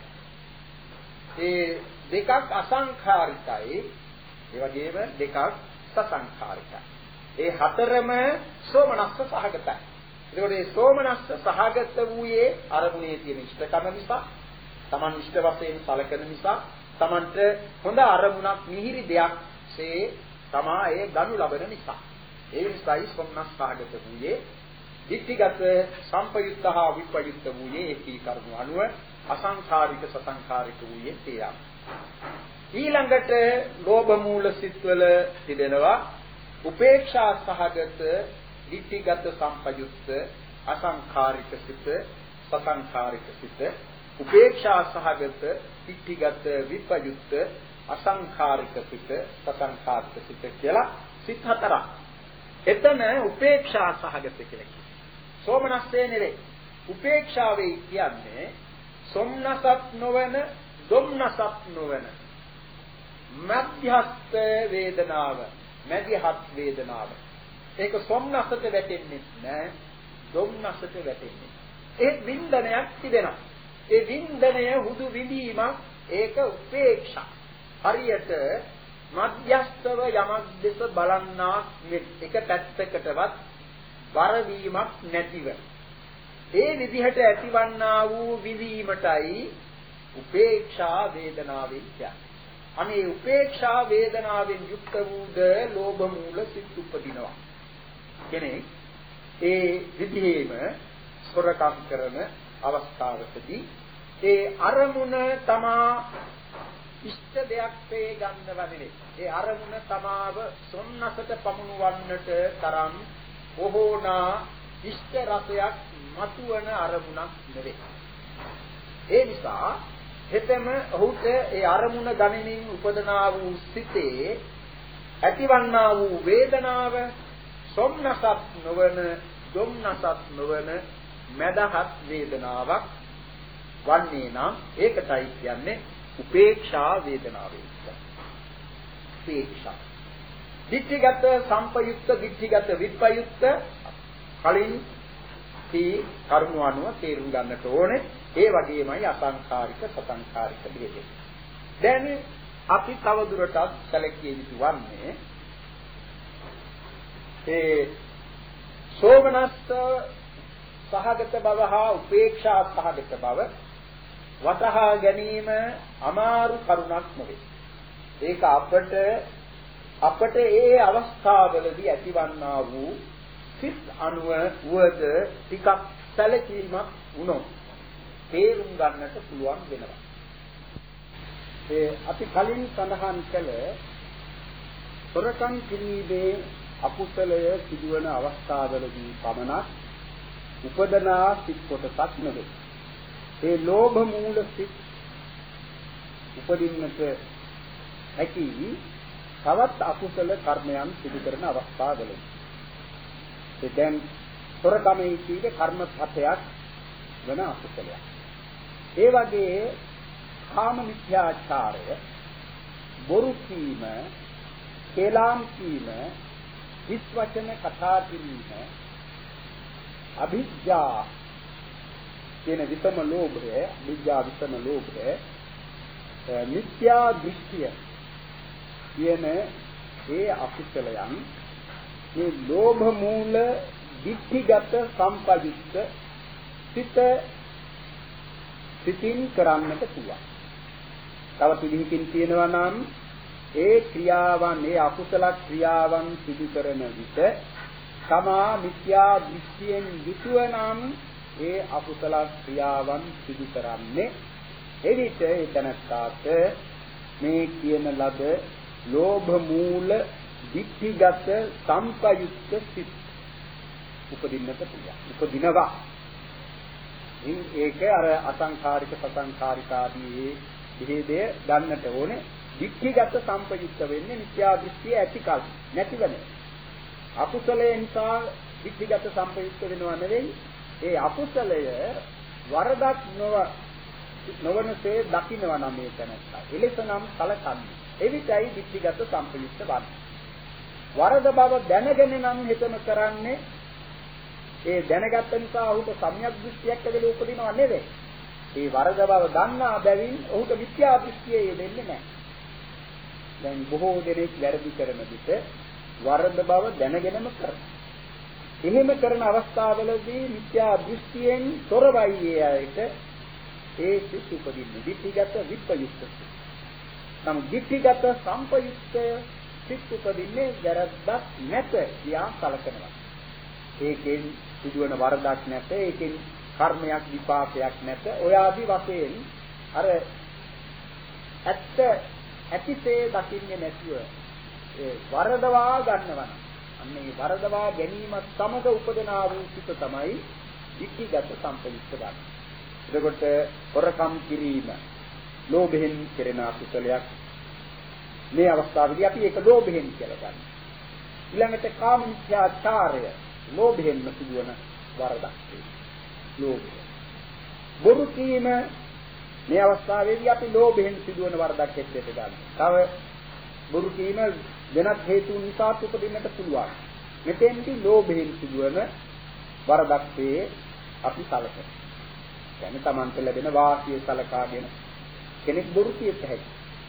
ඒ දෙකක් අසංඛාරිකයි, ඒ වගේම දෙකක් සසංඛාරිකයි. ඒ හතරම සෝමනස්ස සහගතයි. ඒකෝට මේ සෝමනස්ස සහගත වූයේ අරමුණේ තියෙන ඉෂ්ටකම නිසා, Taman ඉෂ්ට වශයෙන් සලකන නිසා, Tamanට හොඳ අරමුණක් මිහිරි දෙයක්සේ තමා ඒ ගනු ලබන නිසා. ඒ නිසායි සෝමනස්ස සහගත වූයේ. දික්ඨිගත සම්පයුක්ත හා විපයුක්ත වූයේ ඒකී කරුණු අනුව අසංඛාරික සසංඛාරික වූයේ තේරම්. ඊළඟට ලෝභ මූල සිත්වල තිබෙනවා උපේක්ෂා සහගත දික්ඨිගත සම්පයුක්ත අසංඛාරික සිත, සසංඛාරික සිත, උපේක්ෂා සහගත දික්ඨිගත විපයුක්ත අසංඛාරික සිත, සසංඛාරික සිත කියලා සිත් හතරක්. එතන උපේක්ෂා සහගත කියලා කියනවා. සෝමනස්සේ නෙවෙයි. උපේක්ෂාවේ කියන්නේ සොම්නසත් නොවන, දුම්නසත් නොවන මධ්‍යස්ථ වේදනාව, මධ්‍යහත් වේදනාව. ඒක සොම්නසට වැටෙන්නේ නැහැ, දුම්නසට වැටෙන්නේ. ඒ වින්දනයක් තිබෙනවා. ඒ වින්දනය හුදු විඳීමක්, ඒක උපේක්ෂා. හරියට මධ්‍යස්ථව යමක් දෙස බලන්නා එක පැත්තකටවත් බර වීමක් නැතිව ඒ විදිහට ඇතිවන්නා වූ විඳීමටයි උපේක්ෂා වේදනාවෙන් කියන්නේ. අනේ උපේක්ෂා වේදනාවෙන් යුක්ත වූද ලෝභ මූල සිත් උපදිනවා. කෙනෙක් ඒ විදිහේම සොරකම් කරන අවස්ථාවකදී ඒ අරමුණ තමා ඉෂ්ට දෙයක් වේ ගන්නව නෙවෙයි. ඒ අරමුණ තමාව සොන්නසට පමුණුවන්නට තරම් බොහෝනා ඉෂ්ට රසයක් මතුවන අරමුණක් නෙවෙයි. ඒ නිසා හෙතෙම ඔහුට ඒ අරමුණ ගණනින් උපදනා වූ සිතේ ඇතිවන්නා වූ වේදනාව සොම්නසත් නොවන දුම්නසත් නොවන මදහත් වේදනාවක් වන්නේ නම් ඒකටයි කියන්නේ උපේක්ෂා වේදනාව කියලා. උපේක්ෂා. ditthිගත සම්පයුක්ත ditthිගත විප්පයුක්ත කලින් තී කරුණු අනුව තේරුම් ගන්නට ඕනේ. ඒ වගේමයි අසංකාරික සසංකාරික බෙදෙන්නේ. දැන් අපි තව දුරටත් සැලකිය යුතු වන්නේ ඒ සෝමනස්ස සහගත බව හා උපේක්ෂා සහගත බව වටහා ගැනීම අමාරු කරුණක් නෙවෙයි. ඒක අපට අපට ඒ අවස්ථාවවලදී ඇතිවන්නා වූ සිත් අනුව වුවද ටිකක් සැලකීමක් වුණොත් තේරුම් ගන්නට පුළුවන් වෙනවා. ඒ අපි කලින් සඳහන් කළ සොරකම් කිරීමේ අකුසලය සිදුවන අවස්ථාවලදී පමණක් උපදනා සිත් කොටසක් නෙවේ. ඒ ලෝභ මූල සිත් උපදින්නට හැකි තවත් අකුසල කර්මයන් සිදු කරන අවස්ථාවලදී. ඒ දැන් සොරකමේ කීවේ කර්මපතයක් වෙන අකුසලයක්. ඒ වගේ කාම මිත්‍යාචාරය, බොරු කීම, කේලාම් කීම, හිස් වචන කතා කිරීම, අභිජ්ජා කියන විතම ලෝභය, අභිජ්ජා විතම ලෝභය, මිත්‍යා දෘෂ්ටිය කියන ඒ අකුසලයන් මේ ලෝභ මූල ditthිගත සම්පයුක්ත සිත සිතින් කරන්නට පුළුවන්. තව පිළිහිකින් කියනවා නම් ඒ ක්‍රියාවන්, ඒ අකුසල ක්‍රියාවන් සිදු කරන විට තමා මිත්‍යා දෘෂ්ටියෙන් යුතුව නම් ඒ අකුසල ක්‍රියාවන් සිදු කරන්නේ. එවිට ඒ තනත්තාට මේ කියන ලද ලෝභ මූල ditthිගත සම්පයුක්ත සිත් උපදින්නට පුළුවන්. උපදිනවා. ඒක අර අසංඛාරික සසංඛාරික ආදී විහෙදය ගන්නට ඕනේ. ditthිගත සම්පයුක්ත වෙන්නේ මිත්‍යා දෘෂ්ටිය ඇතිකල් නැතිවන. අකුසලය නිසා ditthිගත සම්පයුක්ත වෙනවා නෙවෙයි. ඒ අකුසලය වරදක් නොව නොවනසේ දකින්නවා නම් මේ තැනත්තා. එලෙසනම් කලකන්නේ. එවිටයි ditthිගත සම්පයුක්ත වන්නේ. වරද බව දැනගෙන නම් හිතම කරන්නේ ඒ දැනගත්ත නිසා ඔහුට සම්‍යක් දෘෂ්ටියක් ඇදලා උපදිනව නෙවෙයි. ඒ වරද බව දන්නා බැවින් ඔහුට මිත්‍යා දෘෂ්ටිය යෙදෙන්නේ නැහැ. දැන් බොහෝ දෙනෙක් වැරදි කරන විට වරද බව දැනගෙනම කරනවා. එහෙම කරන අවස්ථාවලදී මිත්‍යා දෘෂ්ටියෙන් තොරවයි ඒ අයට ඒ සිත් උපදින්නේ. ditthිගත විප්පයුක්ත. නම් ditthිගත සම්පයුක්ත සිත් උපදින්නේ වැරද්දක් නැත කියා කලකනවා. ඒකෙන් සිදුවන වරදක් නැත, ඒකෙන් කර්මයක් විපාකයක් නැත. ඔය ආදි වශයෙන් අර ඇත්ත ඇතිසේ දකින්නේ නැතුව ඒ වරදවා ගන්නවා. අන්න ඒ වරදවා ගැනීම සමග උපදනා වූ සිත තමයි ditthිගත සම්පයුක්ත ගන්න. එතකොට හොරකම් කිරීම ලෝභයෙන් කෙරෙන අකුසලයක්. මේ අවස්ථාවේදී අපි ඒක ලෝභයෙන් කියලා ගන්නවා. ඊළඟට කාම මිත්‍යාචාරය ලෝභයෙන්ම සිදුවන වරදක්. ලෝභය. බොරු කීම මේ අවස්ථාවේදී අපි ලෝභයෙන් සිදුවන වරදක් ඇත්තට ගන්නවා. තව බොරු කීම වෙනත් හේතුන් නිසා උපදින්නට පුළුවන්. මෙතෙන්දී ලෝභයෙන් සිදුවන වරදක් වේ අපි සැලකනවා. කියන්නේ Tamante ලැබෙන වාසිය සලකාගෙන කෙනෙක් බොරු කියත හැකියි.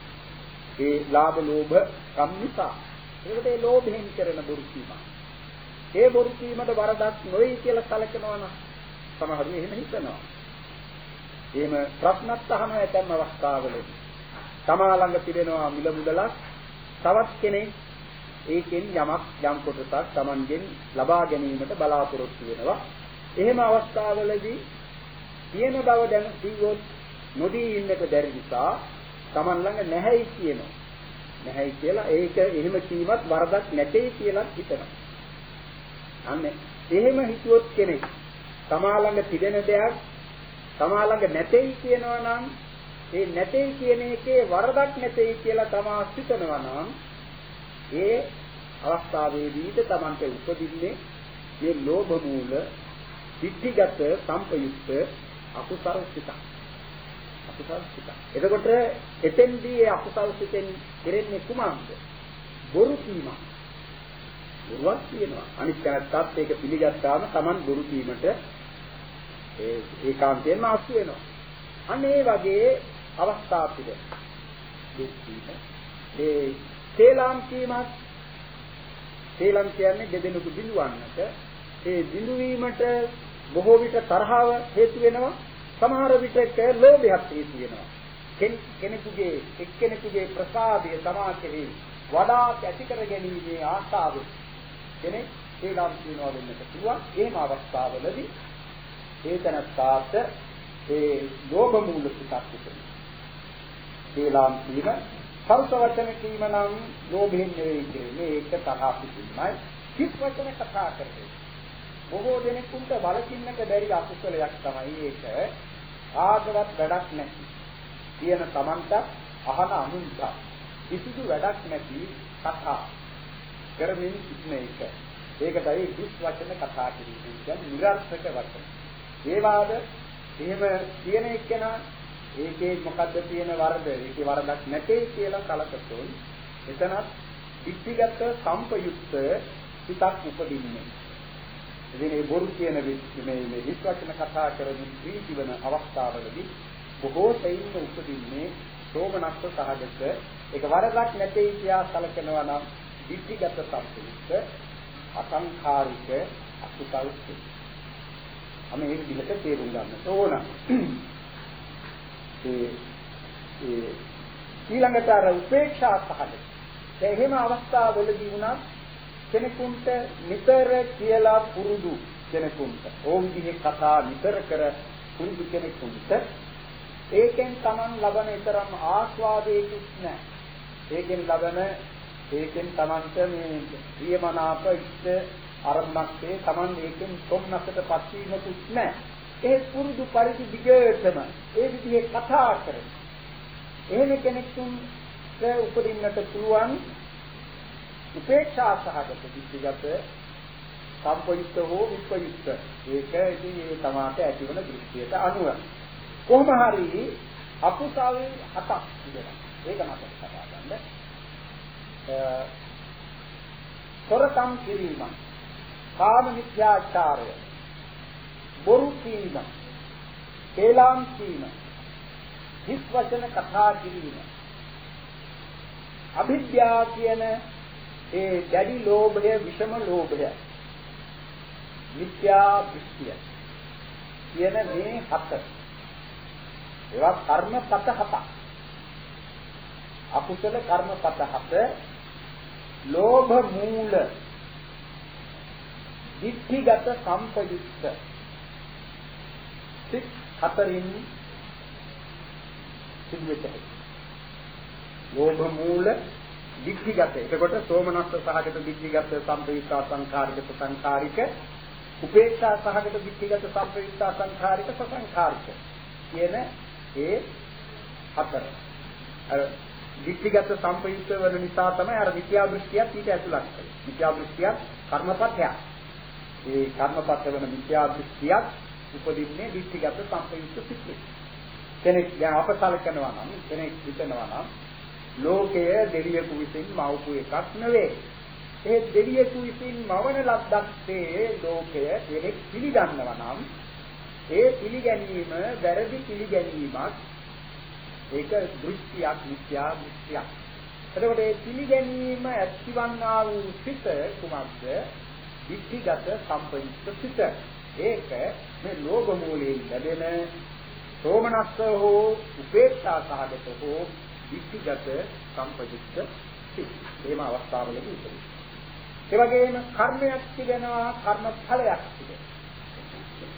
ඒ ලාභ ලෝභ කම් නිසා ඒකට ඒ ලෝභයෙන් කරන බොරු කීම. ඒ බොරු කීමද වරදක් නොයි කියලා සැලකනවා නම් සමහරව එහෙම හිතනවා. එහෙම ප්‍රශ්නත් අහන ඇතැම් අවස්ථාවලදී තමා ළඟ තිබෙනවා මිල මුදලක්, තවත් කෙනෙක් ඒකෙන් යමක් යම් කොටසක් Tamanගෙන් ලබා ගැනීමට බලාපොරොත්තු වෙනවා. එහෙම අවස්ථාවලදී තියෙන බව දැන කිව්වොත් නොදී ඉන්නට බැරි නිසා Taman ළඟ නැහැයි කියනවා. නැහැයි කියලා ඒක එහෙම කීවත් වරදක් නැtei කියලා හිතනවා. අන්න එහෙම හිතුවොත් කෙනෙක් තමා ළඟ තිබෙන දෙයක් තමා ළඟ නැtei කියනවා නම් ඒ නැtei කියන එකේ වරදක් නැtei කියලා තමා හිතනවා නම් ඒ අවස්ථාවේදීද Tamanට උපදින්නේ මේ ලෝභ මූල විද්ධිගත සම්පයුක්ත අකුසල සිත. අකුසල සිත. එතකොට එතෙන්දී ඒ අකුසල සිතෙන් කෙරෙන්නේ කුමක්ද? බොරු කීම. බොරුවක් කියනවා. අනිත් පැත්තත් ඒක පිළිගත්තාම Taman බොරු කීමට ඒ ඒකාන්තයෙන්ම අසු වෙනවා. අන්න ඒ වගේ අවස්ථා පිළිබඳ දෙකීම ඒ තේලම් කීමත් තේලම් කියන්නේ දෙදෙනෙකු බිඳුවන්නට ඒ බිඳු වීමට බොහෝ විට තරහව හේතු වෙනවා. සමහර විටක ලෝභයක් හේතු වෙනවා. කෙනෙකුගේ එක්කෙනෙකුගේ ප්‍රසාදය තමා කෙරෙහි වඩා ඇති කර ගැනීමේ ආශාව කෙනෙක් තේලම් කියනවා වෙන්නට පුළුවන්. එහෙම අවස්ථාවලදී ඒ තනත්තාට ඒ ලෝභ මූල සිතක් තිබෙනවා. තේලම් කියන පරුස වචන කීම නම් ලෝභයෙන් නෙවෙයි කියන්නේ ඒක තරහ පිටින්මයි කිස් වචන කතා කරන්නේ. බොහෝ දෙනෙකුට වලකින්නක බැරි අකුසලයක් තමයි ඒක. ආගවත් වැඩක් නැති. කියන Tamanta අහන අනුන්ට කිසිදු වැඩක් නැති කතා කරමින් ඉන්න එක. ඒකටයි කිස් වචන කතා කියන්නේ. කියන්නේ නිර්ර්ථක වචන. ඒ වාද එහෙම කියන එකනා ඒකේ මොකද්ද තියෙන වරද? ඒකේ වරදක් නැtei කියලා කලකතොත් එතනත් විද්ධිගත සම්පයුක්ත සිතක් උපදින්නේ. ඉතින් මේ බොරු කියන මේ මේ විශ්වචන කතා කරමින් ප්‍රීතිවන අවස්ථාවලදී බොහෝ සෙයින් උපදින්නේ සෝමනස්ස සහගත ඒක වරදක් නැtei කියා කලකනවා නම් විද්ධිගත සම්පයුක්ත අසංඛාරික අසුකල් සිත. අපි මේ විදිහට තේරුම් ගන්න ඕන. ඒ ඒ ඊළඟට අර උපේක්ෂා සහගත. එහෙම අවස්ථාවලදී වුණත් කෙනෙකුට නිතර කියලා පුරුදු කෙනෙකුට ඕම් දිහේ කතා නිතර කර පුරුදු කෙනෙකුට ඒකෙන් Taman ලබන ඊතරම් ආස්වාදයකුත් නැහැ. ඒකෙන් ලබන ඒකෙන් Tamanට මේ ප්‍රියමනාප ඉෂ්ට අරමුණක්ේ Taman ඒකෙන් සොම්නසටපත් වීමකුත් නැහැ. ඒ පුරුදු පරිදි දිගටම ඒ විදිහේ කතා කරන එහෙම කෙනෙකුට උපදින්නට පුළුවන් උපේක්ෂා සහගත විද්‍යාගත සම්පයුක්ත හෝ විපයුක්ත ඒක ඉතින් ඒ තමාට ඇතිවන දෘෂ්ටියට අනුව කොහොම හරි අකුසල් හතක් තිබෙනවා. ඒක මතක තබා ගන්න. සොරකම් කිරීම, කාම මිත්‍යාචාරය, බොරු කීම, කේලම් කීම, හිස් වචන කතා කිරීම, අවිද්‍යාව කියන ඒ දැඩි ලෝභය, විෂම ලෝභය, මිත්‍යා දෘෂ්ටිය කියන මේ හත. ඒවා කර්මපත හත. අකුසල කර්මපත හත. ලෝභ මූල, දිට්ඨිගත සම්පයුක්ත සිත් හතරින් සිදුවෙතයි. ලෝභ මූල දිට්ඨිගත. එතකොට සෝමනස්ස සහගත දිට්ඨිගත සම්පයුක්ත සංඛාරික සංඛාරික, උපේක්ෂා සහගත දිට්ඨිගත සම්පයුක්ත සංඛාරික සංඛාරික කියන ඒ හතර. අර දිට්ඨිගත සම්පයුක්ත වන නිසා තමයි අර විද්‍යා දෘෂ්ටියත් ඊට ඇතුළත් වෙන්නේ. විද්‍යා දෘෂ්ටියත් කර්මපතය. ඒ කර්මපත වෙන විද්‍යා දෘෂ්ටියත් උපදින්නේ දිට්ඨිගත සම්පයුක්ත සිත්ේ. කෙනෙක් දැන් අපසල කරනවා නම් කෙනෙක් හිතනවා නම් ලෝකය දෙවියෙකු විසින් මවපු එකක් නෙවෙයි. ඒ දෙවියෙකු විසින් මවන ලද්දක්සේ ලෝකය කෙනෙක් පිළිගන්නවා නම් ඒ පිළිගැනීම වැරදි පිළිගැනීමක්. ඒක දෘෂ්ටියක්, මිත්‍යා දෘෂ්ටියක්. එතකොට මේ පිළිගැනීම ඇතිවන්නා වූ සිත කුමක්ද? දිට්ඨිගත සම්පයුක්ත සිත. ඒක මේ ලෝභ මූලයෙන් ලැබෙන සෝමනස්ස හෝ උපේක්ෂා සහගත හෝ දිට්ඨිගත සම්පයුක්ත සිත. එහෙම අවස්ථාවලදී උපදිනවා. ඒ වගේම කර්මයක් තිබෙනවා, කර්ම ඵලයක් තිබෙනවා.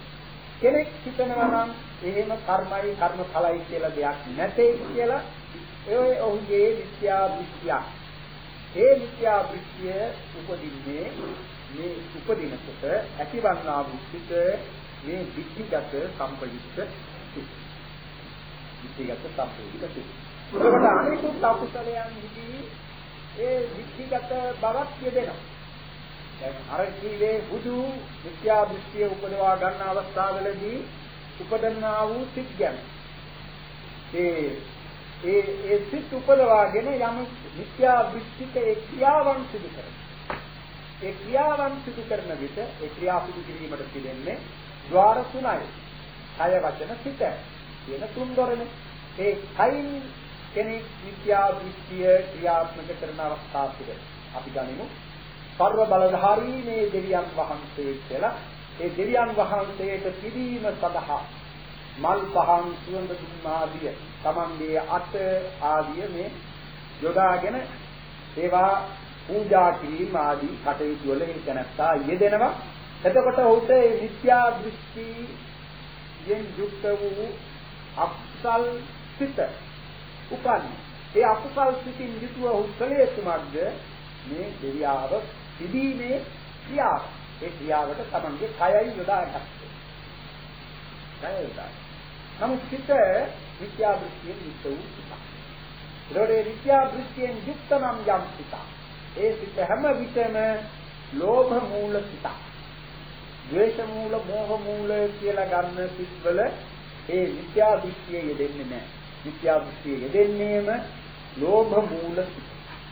කෙනෙක් හිතනවා නම් එහෙම කර්මයි කර්මඵලයි කියලා දෙයක් නැtei කියලා ඒ ඔහුගේ මිත්‍යා දෘෂ්ටියක්. ඒ මිත්‍යා දෘෂ්ටිය උපදින්නේ මේ උපදිනකොට ඇතිවන්නා වූ සිත මේ විද්ධිගත සම්පයුක්ත සිත. විද්ධිගත සම්පයුක්ත සිත. ඒකට අනිකුත් අකුසලයන් විදී ඒ විද්ධිගත බවක් යෙදෙනවා. දැන් අර කීවේ බුදු මිත්‍යා දෘෂ්ටිය උපදවා ගන්න අවස්ථාවවලදී උපදන්නා වූ සිත් ගැන. ඒ ඒ ඒ සිත් උපදවාගෙන යම් මිත්‍යා දෘෂ්ටික ඒ ක්‍රියාවන් සිදු කරනවා. ඒ ක්‍රියාවන් සිදු කරන විට ඒ ක්‍රියා සිදු කිරීමට පිළිෙන්නේ ద్వාර තුනයි. කය වචන සිත කියන තුන් දොරනේ. ඒ කයින් කෙනෙක් මිත්‍යා දෘෂ්ටිය ක්‍රියාත්මක කරන අවස්ථාවකද අපි ගනිමු සර්ව බලධාරී මේ දෙවියන් වහන්සේ කියලා. ඒ දෙවියන් වහන්සේට පිළිම සඳහා මල් පහන් සුවඳ දුම් ආදිය තමන්ගේ අත ආදිය මේ යොදාගෙන ඒවා පූජා කිරීම ආදී කටයුතු වල හිතනත්තා යෙදෙනවා. එතකොට ඔහුට මේ මිත්‍යා දෘෂ්ටියෙන් යුක්ත වූ අකුසල් සිත උපන්නේ. ඒ අකුසල් සිතින් යුතුව ඔහු කලේ කුමක්ද? මේ දෙවියාව පිළිීමේ ක්‍රියාව. ඒ ක්‍රියාවට තමන්ගේ කයයි යොදාගත්තේ. කය යොදා. නමුත් සිත මිත්‍යා දෘෂ්ටියෙන් යුක්ත වූ සිත. ඒරෝඩේ මිත්‍යා දෘෂ්ටියෙන් යුක්ත නම් යම් සිත. ඒ සිත හැම විටම ලෝභ මූල සිත. ද්වේෂ මූල, මෝහ මූල කියලා ගන්න සිත්වල ඒ මිත්‍යා දෘෂ්ටිය යෙදෙන්නේ නැහැ. මිත්‍යා දෘෂ්ටිය යෙදෙන්නේම ලෝභ මූල සිත.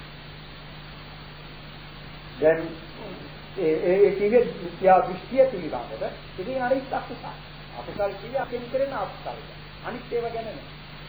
දැන් ඒ ඒ කියේ මිත්‍යා දෘෂ්ටිය පිළිබඳව ඉතින් අනිත් අකුසල. අකුසල කියේ අපෙන් කරන අකුසල. අනිත් ඒවා ගැන නෙමෙයි.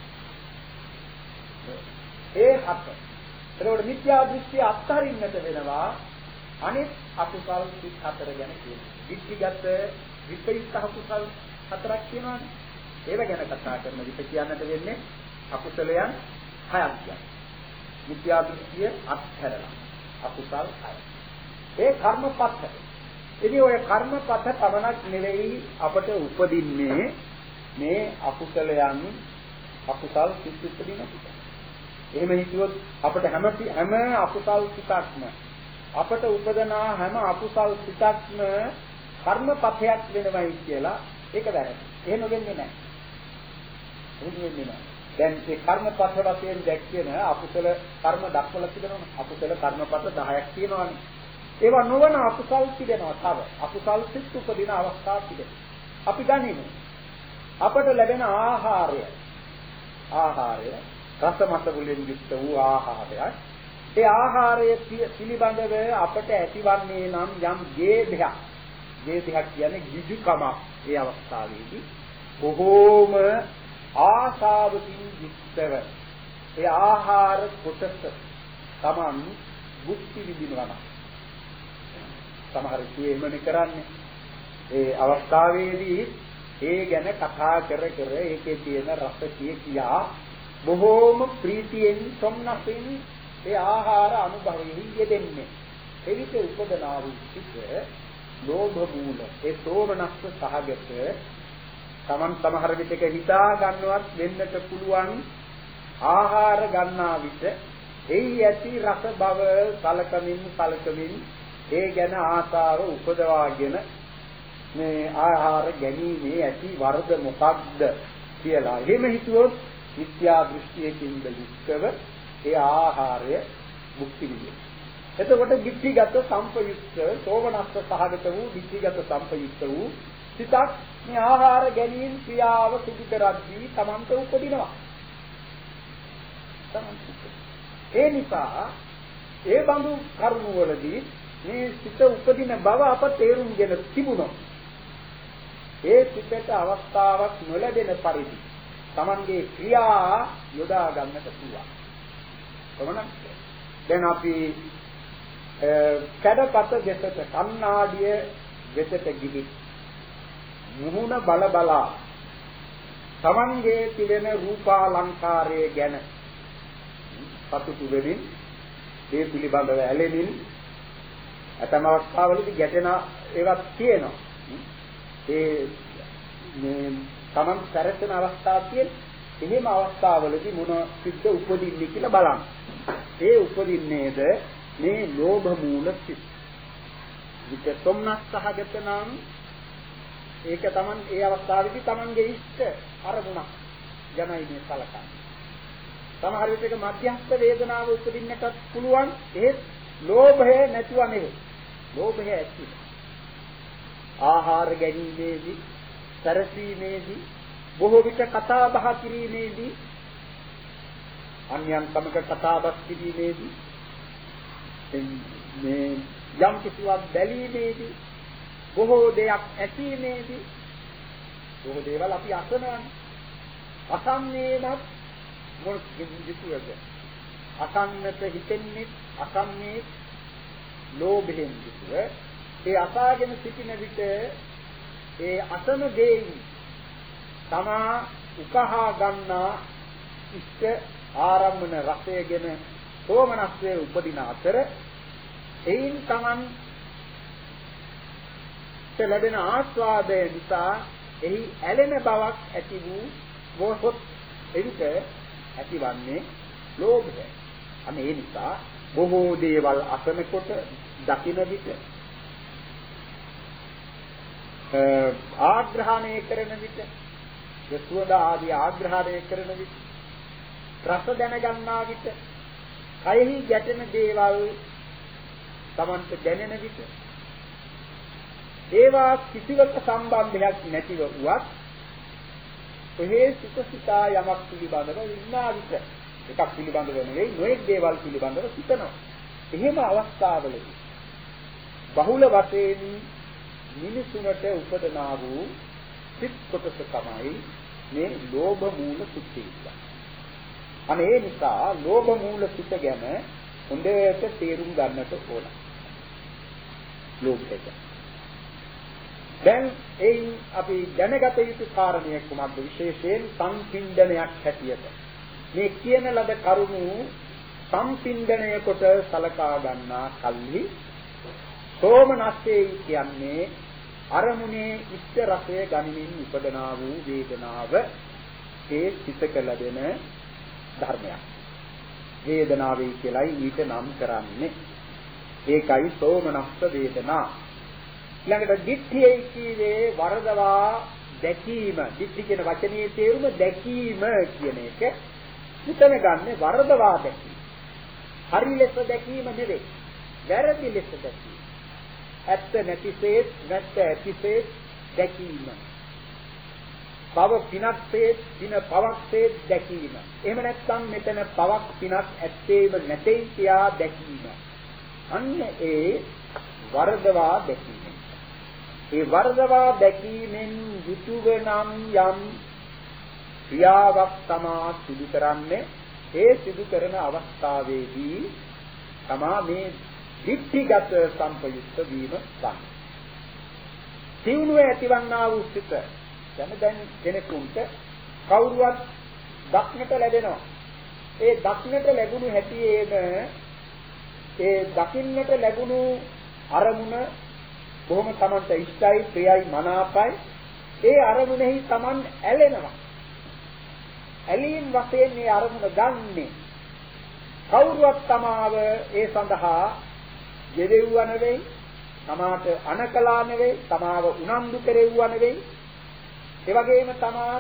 ඒ හත. ඒකෝට මිත්‍යා දෘෂ්ටිය අත්හරින්නට වෙනවා අනිත් අකුසල සිත් හතර ගැන කියනවා. විද්ධිගත විපරිත අකුසල හතරක් කියනවානේ. ඒව ගැන කතා කරන විට කියන්නට වෙන්නේ අකුසලයන් හයක් ගැන. මිත්‍යා දෘෂ්ටිය අත්හැරලා අකුසල් හය. ඒ කර්මපත. ඉතින් ඔය කර්මපත පමණක් නෙවෙයි අපට උපදින්නේ මේ අකුසලයන් අකුසල් සිත් උපදින කොට. එහෙම හිතුවොත් අපට හැම හැම අකුසල් සිතක්ම අපට උපදනා හැම අකුසල් සිතක්ම කර්මපතයක් වෙනවයි කියලා ඒක වැරදි. එහෙම වෙන්නේ නැහැ. එහෙම වෙන්නේ නැහැ. දැන් මේ කර්මපත වශයෙන් දැක්කේන අකුසල කර්ම දක්වලා තිබෙනවා. අකුසල කර්මපත දහයක් තියෙනවානේ. ඒවා නොවන අකුසල් තිබෙනවා. තව අකුසල් සිත් උපදින අවස්ථා තිබෙනවා. අපි ගනිමු. අපට ලැබෙන ආහාරය ආහාරය රසමත් වලින් යුක්ත වූ ආහාරයක්. ඒ ආහාරය පිළිබඳව අපට ඇතිවන්නේ නම් යම් ගේධයක්. ගේධයක් කියන්නේ ගිජුකමක්. ඒ අවස්ථාවේදී බොහෝම ආශාවකින් යුක්තව ඒ ආහාර කොටස Taman භුක්ති විඳිනවා. සමහර කියෙමනේ කරන්නේ. ඒ අවස්ථාවේදී ඒ ගැන කතා කර කර ඒකේ තියෙන රස කිය කියා බොහෝම ප්‍රීතියෙන් සොම්නසින් ඒ ආහාර අනුභවයෙන් යෙදෙන්නේ. එවිට උපදනා වූ සිත් ලෝභ මූල ඒ සෝමනස්ස සහගත Taman සමහර විටක හිතා ගන්නවත් වෙන්නට පුළුවන් ආහාර ගන්නා විට එයි ඇති රස බව සලකමින් සලකමින් ඒ ගැන ආසාව උපදවාගෙන මේ ආහාර ගැනීමේ ඇති වරද මොකක්ද කියලා එහෙම හිතුවොත් මිත්‍යා දෘෂ්ටියකින් යුක්තව ඒ ආහාරය භුක්ති විඳිනවා. එතකොට විද්ධිගත සම්පයුක්ත සෝමනස්ස සහගත වූ විද්ධිගත සම්පයුක්ත වූ සිතක් මේ ආහාර ගැනීම ක්‍රියාව සිදු කරද්දී Tamanta උපදිනවා. ඒ නිසා ඒ බඳු කරුණ වලදී මේ සිත උපදින බව අප තේරුම්ගෙන තිබුණා. ඒ සිතට අවස්ථාවක් නොලැබෙන පරිදි Tamanගේ ක්‍රියා යොදා ගන්නට පුළුවන්. කොහොමද? දැන් අපි කඩපත දෙසට කන්නාඩිය දෙසට ගිහි මුහුණ බල බලා Tamanගේ තිබෙන රූපාලංකාරය ගැන සතුටු වෙමින් ඒ පිළිබඳව ඇලෙමින් අතම අවස්ථාවලදී ගැටෙන ඒවා තියෙනවා. ඒ මේ Taman සැරසෙන අවස්ථා තියෙන එහෙම අවස්ථාවලදී මොන සිද්ධ උපදින්නේ කියලා බලන්න. ඒ උපදින්නේද මේ ලෝභ මූල සිත්. විත සොම්නස් සහගත නම් ඒක Taman ඒ අවස්ථාවේදී Tamanගේ ඉෂ්ට අරමුණක් යනයි මේ සලකන්නේ. සමහර විටක මධ්‍යස්ථ වේදනාව උපදින්නටත් පුළුවන්. ඒත් ලෝභය නැතුව නෙවෙයි. ලෝභය ඇති. ආහාර ගැනීමේදී, සැරසීමේදී, බොහෝ විට කතා බහ කිරීමේදී, අන්‍යයන් සමග කතා බස් කිරීමේදී, මේ යම් කිසිවක් බැලීමේදී, බොහෝ දෙයක් ඇසීමේදී, බොහෝ දේවල් අපි අසනවානේ. අසන්නේවත් මොන කිසිවද? අසන්නට හිතෙන්නේ අසන්නේ ලෝභයෙන් කිසිව. ඒ අසාගෙන සිටින විට ඒ අසන දෙයින් තමා උකහා ගන්නා ඉෂ්ට ආරම්මන රසයගෙන සෝමනස්සේ උපදින අතර එයින් Taman ලැබෙන ආස්වාදය නිසා එහි ඇලෙන බවක් ඇති වූ මොහොත් එවිට ඇතිවන්නේ ලෝභය. අනේ ඒ නිසා බොහෝ දේවල් අසනකොට දකින විට ආග්‍රහණය කරන විට සුවඳ ආදී ආග්‍රහණය කරන විට රස දැනගන්නා විට කයෙහි ගැටෙන දේවල් Tamanට දැනෙන විට ඒවා කිසිවක සම්බන්ධයක් නැතිව වුවත් ඔහේ සුඛසිතා යමක් පිළිබඳව ඉන්නා විට එකක් පිළිබඳව නෙවෙයි නොයෙක් දේවල් පිළිබඳව සිතනවා. එහෙම අවස්ථාවලදී බහුල වශයෙන් මිනිසුන්ට උපදනා වූ සිත් කොටස තමයි මේ ලෝභ මූල සුඛය. අනේ ඒ නිසා ලෝභ මූල සුඛ ගැන හොඳට තේරුම් ගන්නට ඕන. ලෝභය. දැන් එයින් අපි දැනගත යුතු කාරණයක් කුමක්ද? විශේෂයෙන් සංපින්ඩනයක් හැටියට මේ කියන ලද කරුණු සංපින්ඩනය කොට සලකා ගන්නා කල්හි සෝමනස්සේ කියන්නේ අරමුණේ ඉෂ්ඨ රසය ගනිමින් උපදනා වූ වේදනාව ඒ සිතක ලැබෙන ධර්මයක්. වේදනාවයි කියලායි ඊට නම් කරන්නේ. ඒකයි සෝමනස්ස වේදනා. ඊළඟට දිට්ඨියයි කීවේ වරදවා දැකීම. දිට්ඨි කියන වචනේ තේරුම දැකීම කියන එක. මෙතන ගන්න වරදවා දැකීම. හරි ලෙස දැකීම නෙවෙයි. වැරදි ලෙස දැකීම. ඇත්ත නැතිසේ නැත්ත ඇතිසේ දැකීම. පව පිනක්සේ පින පවක්සේ දැකීම. එහෙම නැත්නම් මෙතන පවක් පිනක් ඇත්තේම නැtei කියා දැකීම. අන්න ඒ වරදවා දැකීම. ඒ වරදවා දැකීමෙන් යුතුව නම් යම් ක්‍රියාවක් තමා සිදු කරන්නේ. ඒ සිදු කරන අවස්ථාවේදී තමා මේ දිට්ඨිගත සම්පයුක්ත වීම ගන්න. සිවුනුවේ ඇතිවන්නා වූ සිත දැන් දැන් කෙනෙකුට කවුරුවත් දක්නට ලැබෙනවා. ඒ දක්නට ලැබුණු හැටියේම ඒ දකින්නට ලැබුණු අරමුණ බොහොම Tamanට ඉෂ්ටයි, ප්‍රියයි, මනාපයි. ඒ අරමුණෙහි Taman ඇලෙනවා. ඇලීම් වශයෙන් මේ අරමුණ ගන්නෙ කවුරුවත් තමාව ඒ සඳහා යෙදෙව්වා නෙවෙයි, තමාට අනකලා නෙවෙයි, තමාව උනන්දු කෙරෙව්වා නෙවෙයි. ඒ වගේම තමා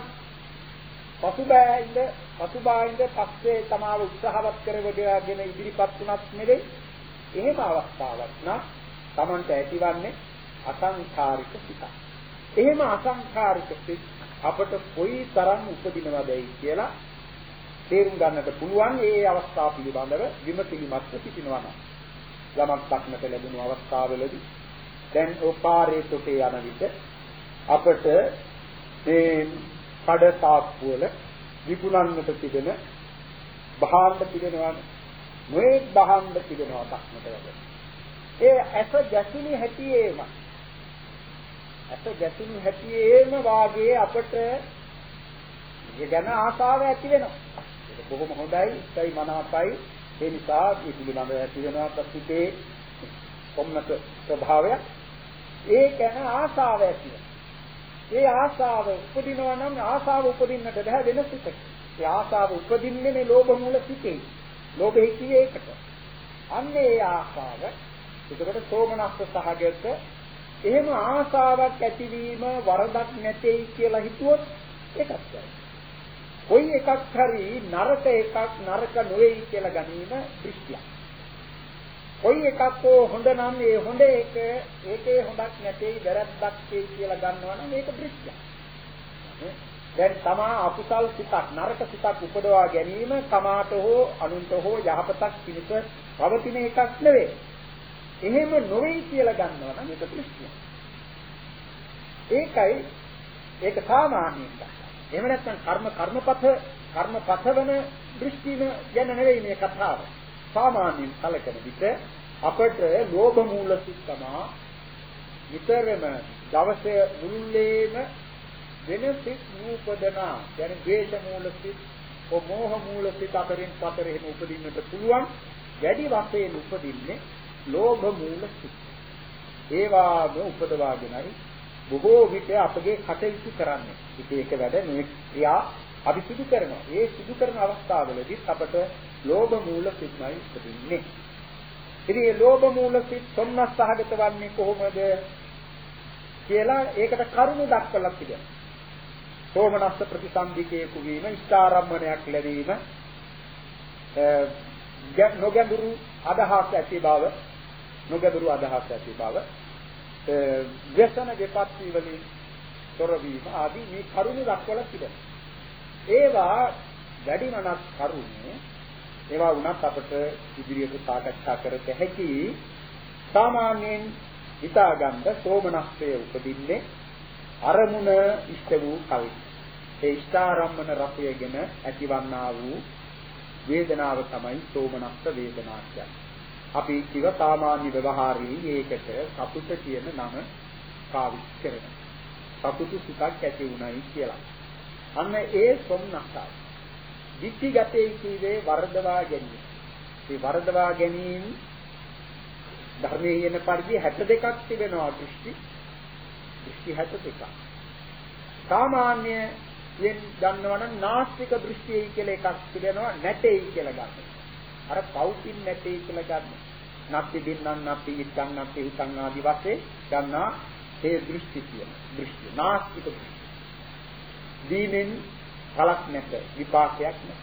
පසුබෑඳ පසුබාඳ පස්සේ තමාව උත්සාහවත් කරවගෙන ඉදිරිපත් වුණත් නෙවෙයි. එහෙම අවස්ථාවක් නම් Tamanට ඇතිවන්නේ අසංඛාරික සිත. එහෙම අසංඛාරික සිත අපට කොයි තරම් උපදිනවදයි කියලා තේරුම් ගන්නට පුළුවන්. ඒ අවස්ථාව පිළිබඳව විමසිලිමත් සිටිනවා නම් යමක් දක්නට ලැබුණු අවස්ථාවවලදී දැන් ඔපාරේ තොටේ යන විට අපට මේ කඩ තාප්පු වල විකුණන්නට තිබෙන භාණ්ඩ තිබෙනවා. මේ භාණ්ඩ තිබෙනවා දක්නට ලැබෙන. ඒ ඇස ගැසුණු හැටියේම ඇස ගැසුණු හැටියේම වාගේ අපට ඒ ගැන ආසාව ඇති වෙනවා. ඒක බොහොම හොඳයි, ඒයි මනාපයි. ඒ නිසා මේ පිළිබඳව ඇති වෙනවා ප්‍රතිපේ කොම්නක ස්වභාවය. ඒ ගැන ආසාව ඇති වෙනවා. ඒ ආශාව උපදිනවා නම් ආශාව උපදින්නට බෑ වෙන සිතක. ඒ ආශාව උපදින්නේ මේ ලෝභ මූල සිතේ. ලෝභෙහි කියේ ඒකට. අන්න ඒ ආශාව එතකොට සෝමනස්ස සහගත එහෙම ආශාවක් ඇතිවීම වරදක් නැtei කියලා හිතුවොත් ඒකත් කරයි. කොයි එකක් හරි නරක එකක් නරක නොවේයි කියලා ගැනීම දෘෂ්ටියක්. කොයි එකක් හොඳ නම් ඒ හොඳ එක ඒකේ හොඳක් නැtei වැරද්දක් කියලා ගන්නවා නම් ඒක දෘෂ්ටියක්. දැන් තමා අකුසල් සිතක් නරක සිතක් උපදවා ගැනීම තමාට හෝ අනුන්ට හෝ යහපතක් පිණිස පවතින එකක් නෙවෙයි. එහෙම නොවේ කියලා ගන්නවා නම් ඒක දෘෂ්ටියක්. ඒකයි ඒක සාමාන්‍යයෙන්. එහෙම නැත්නම් කර්ම කර්මපත කර්මපත වෙන දෘෂ්ටින ගැන නෙවෙයි මේ කතාව. සාමාන්‍යයෙන් කලකන විට අපට ලෝභ මූල සිත් තමයි විතරම දවසේ මුළුල්ලේම වෙන සිත් නූපදනා يعني ද්වේෂ මූල සිත් או මෝහ මූල සිත් අතරින් පතර එහෙම උපදින්නට පුළුවන්. වැඩි වශයෙන් උපදින්නේ ලෝභ මූල සිත්. ඒවාම උපදවාගෙනයි බොහෝ විට අපගේ කටයුතු කරන්නේ. ඒක එක වැඩ මේ ක්‍රියා අපි සිදු කරනවා. ඒ සිදු කරන අවස්ථාවවලදී අපට ලෝභ මූල සිත්මයි උපදින්නේ. ඉතින් මේ ලෝභ මූල සිත් සොම්නස් සහගත වන්නේ කොහොමද කියලා ඒකට කරුණු දක්වලා තිබෙනවා. සෝමනස්ස ප්‍රතිසන්දිකේ කුවීම, ඉෂ්ඨාරම්මණයක් ලැබීම, නොගැඹුරු අදහස් ඇති බව, නොගැඹුරු අදහස් ඇති බව, व्यसन विपत्ति වලින් තොරවීම ආදී මේ කරුණු දක්වලා තිබෙනවා. ඒවා වැඩි මනස් කරුණු ඒවා වුණත් අපට ඉදිරියට සාකච්ඡා කරත හැකි. සාමාන්‍යයෙන් හිතාගන්න සෝමනස්සේ උපදින්නේ අරමුණ ඉෂ්ට වූ කල්. ඒ ඉෂ්ඨාරම්මන රසයගෙන ඇතිවන්නා වූ වේදනාව තමයි සෝමනස්ස වේදනා කියන්නේ. අපි කිව සාමාන්‍ය ව්‍යවහාරයේ ඒකට සතුට කියන නම පාවිච්චි කරනවා. සතුටු සිතක් ඇති වුණයි කියලා. අන්න ඒ සොම්නසයි. ditthිගතේ කීවේ වර්ධවා ගැනීම. මේ වර්ධවා ගැනීම ධර්මයේ යන පරිදි හැට දෙකක් තිබෙනවා දෘෂ්ටි. දෘෂ්ටි හැට දෙකක්. සාමාන්‍ය යෙන් ගන්නවනම් නාස්තික දෘෂ්ටියයි කියලා එකක් තිබෙනවා නැtei කියලා ගන්නවා. අර පෞතින් නැtei කියලා ගන්න. නැති දින්නම් නැති ඉස්සන් නැති හිතන් ආදි වශයෙන් ගන්නා ඒ දෘෂ්ටි කියන දෘෂ්ටි නාස්තික දෘෂ්ටි. දීනෙන් කලක් නැත විපාකයක් නැත.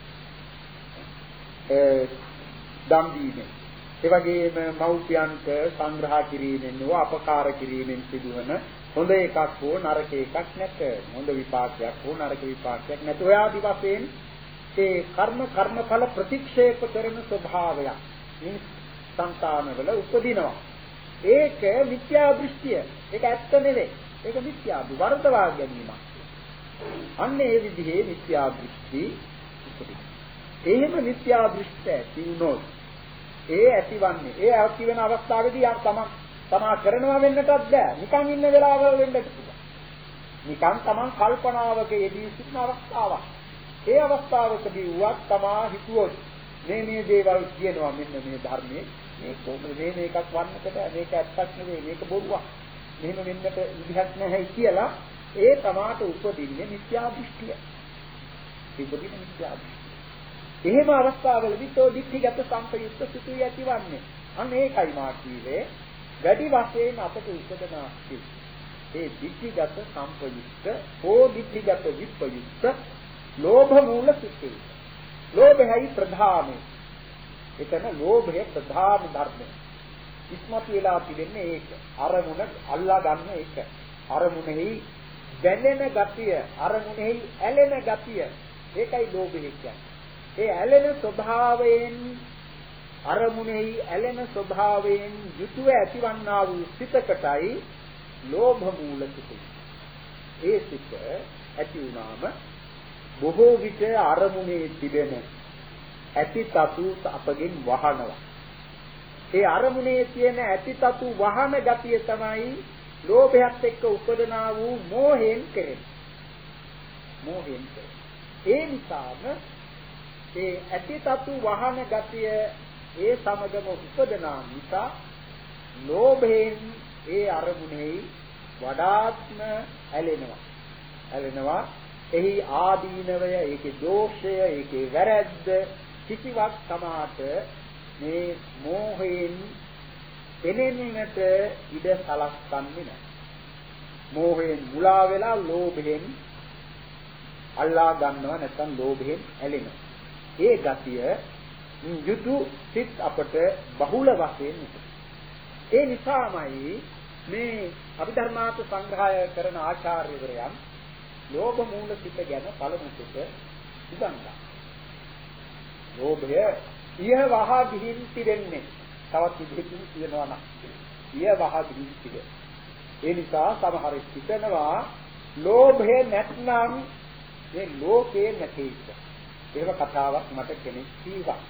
ඒ දම් දීනේ. ඒ වගේම මෞපියන්ට සංග්‍රහ කිරීමෙන් හෝ අපකාර කිරීමෙන් සිදුවන හොඳ එකක් හෝ නරක එකක් නැත. හොඳ විපාකයක් හෝ නරක විපාකයක් නැත. ඔය ආදි වශයෙන් ඒ කර්ම කර්මඵල ප්‍රතික්ෂේප කරන ස්වභාවයක් මේ සංතානවල උපදිනවා. ඒක මිත්‍යා දෘෂ්ටිය. ඒක ඇත්ත නෙවෙයි. ඒක මිත්‍යා වර්ධවා ගැනීමක්. අන්න ඒ විදිහේ මිත්‍යා දෘෂ්ටි උපදිනවා. එහෙම මිත්‍යා දෘෂ්ටි තියුණොත් ඒ ඇතිවන්නේ ඒ ඇති වෙන අවස්ථාවේදී යම් තමන් තමා කරනවා වෙන්නටත් බෑ. නිකන් ඉන්න වෙලාවවල වෙන්නත් පුළුවන්. නිකන් තමන් කල්පනාවක යෙදී සිටින අවස්ථාවක්. ඒ අවස්ථාවකදී වුවත් තමා හිතුවොත් මේ මේ දේවල් කියනවා මෙන්න මේ ධර්මයේ මේ කොහොමද මේ මේකක් වන්නට බෑ මේක ඇත්තක් නෙවෙයි මේක බොරුවක් මෙහෙම වෙන්නට විදිහක් නැහැ කියලා ඒ තමාට උපදින්නේ මිත්‍යා දෘෂ්ටිය. ඉපදින මිත්‍යා දෘෂ්ටිය. එහෙම අවස්ථාවලදී තෝ දික්ඛිගත සංපයුක්ත සිතුයි ඇතිවන්නේ. අන්න ඒකයි මා කීවේ වැඩි වශයෙන් අපට උපදනා සිත්. ඒ දික්ඛිගත සංපයුක්ත හෝ දික්ඛිගත විප්පයුක්ත ලෝභ මූල සිතේ. ලෝභයයි ප්‍රධානයි. එතන ලෝභය ප්‍රධාන ධර්මය. ඉස්මතු වෙලා තිබෙන්නේ ඒක. අරමුණ අල්ලා ගන්න එක. අරමුණෙහි දැනෙන ගතිය, අරමුණෙහි ඇලෙන ගතිය. ඒකයි ලෝභය කියන්නේ. ඒ ඇලෙන ස්වභාවයෙන් අරමුණෙහි ඇලෙන ස්වභාවයෙන් යුතුව ඇතිවන්නා වූ සිතකටයි ලෝභ මූල සිත. ඒ සිත ඇති වුණාම බොහෝ විට අරමුණේ තිබෙන ඇතිතතු අපගෙන් වහනවා. ඒ අරමුණේ තියෙන ඇතිතතු වහන ගතිය තමයි ලෝභයත් එක්ක උපදනා වූ මෝහයෙන් කෙරෙන්නේ. මෝහයෙන් කෙරෙන්නේ. ඒ නිසාම ඒ ඇතිතතු වහන ගතිය ඒ සමගම උපදනා නිසා ලෝභයෙන් ඒ අරමුණේ වඩාත්ම ඇලෙනවා. ඇලෙනවා. එහි ආදීනවය, ඒකේ දෝෂය, ඒකේ වැරැද්ද කිසිවක් සමාත මේ මෝහයෙන් පෙනෙන්නට ඉඩ සලස්වන්නේ නැහැ. මෝහයෙන් මුලා වෙලා ලෝභයෙන් අල්ලා ගන්නවා, නැත්නම් ලෝභයෙන් ඇලෙනවා. ඒ ගතිය යුතු සිත් අපට බහුල වශයෙන් උපදිනවා. ඒ නිසාමයි මේ අභිධර්මාර්ථ සංග්‍රහය කරන ආචාර්යවරයන් ලෝභ මූල සිත ගැන පළමු කොට උගන්වනවා. ලෝභය ඊය වහ ගිහින් තිරෙන්නේ. තවත් විදිහකින් කියනවා නම් ඊය වහ ගිහින් තිරෙන්නේ. ඒ නිසා සමහර හිතනවා ලෝභය නැත්නම් මේ ලෝකේ නැතිද. එහෙම කතාවක් මට කෙනෙක් කීවා.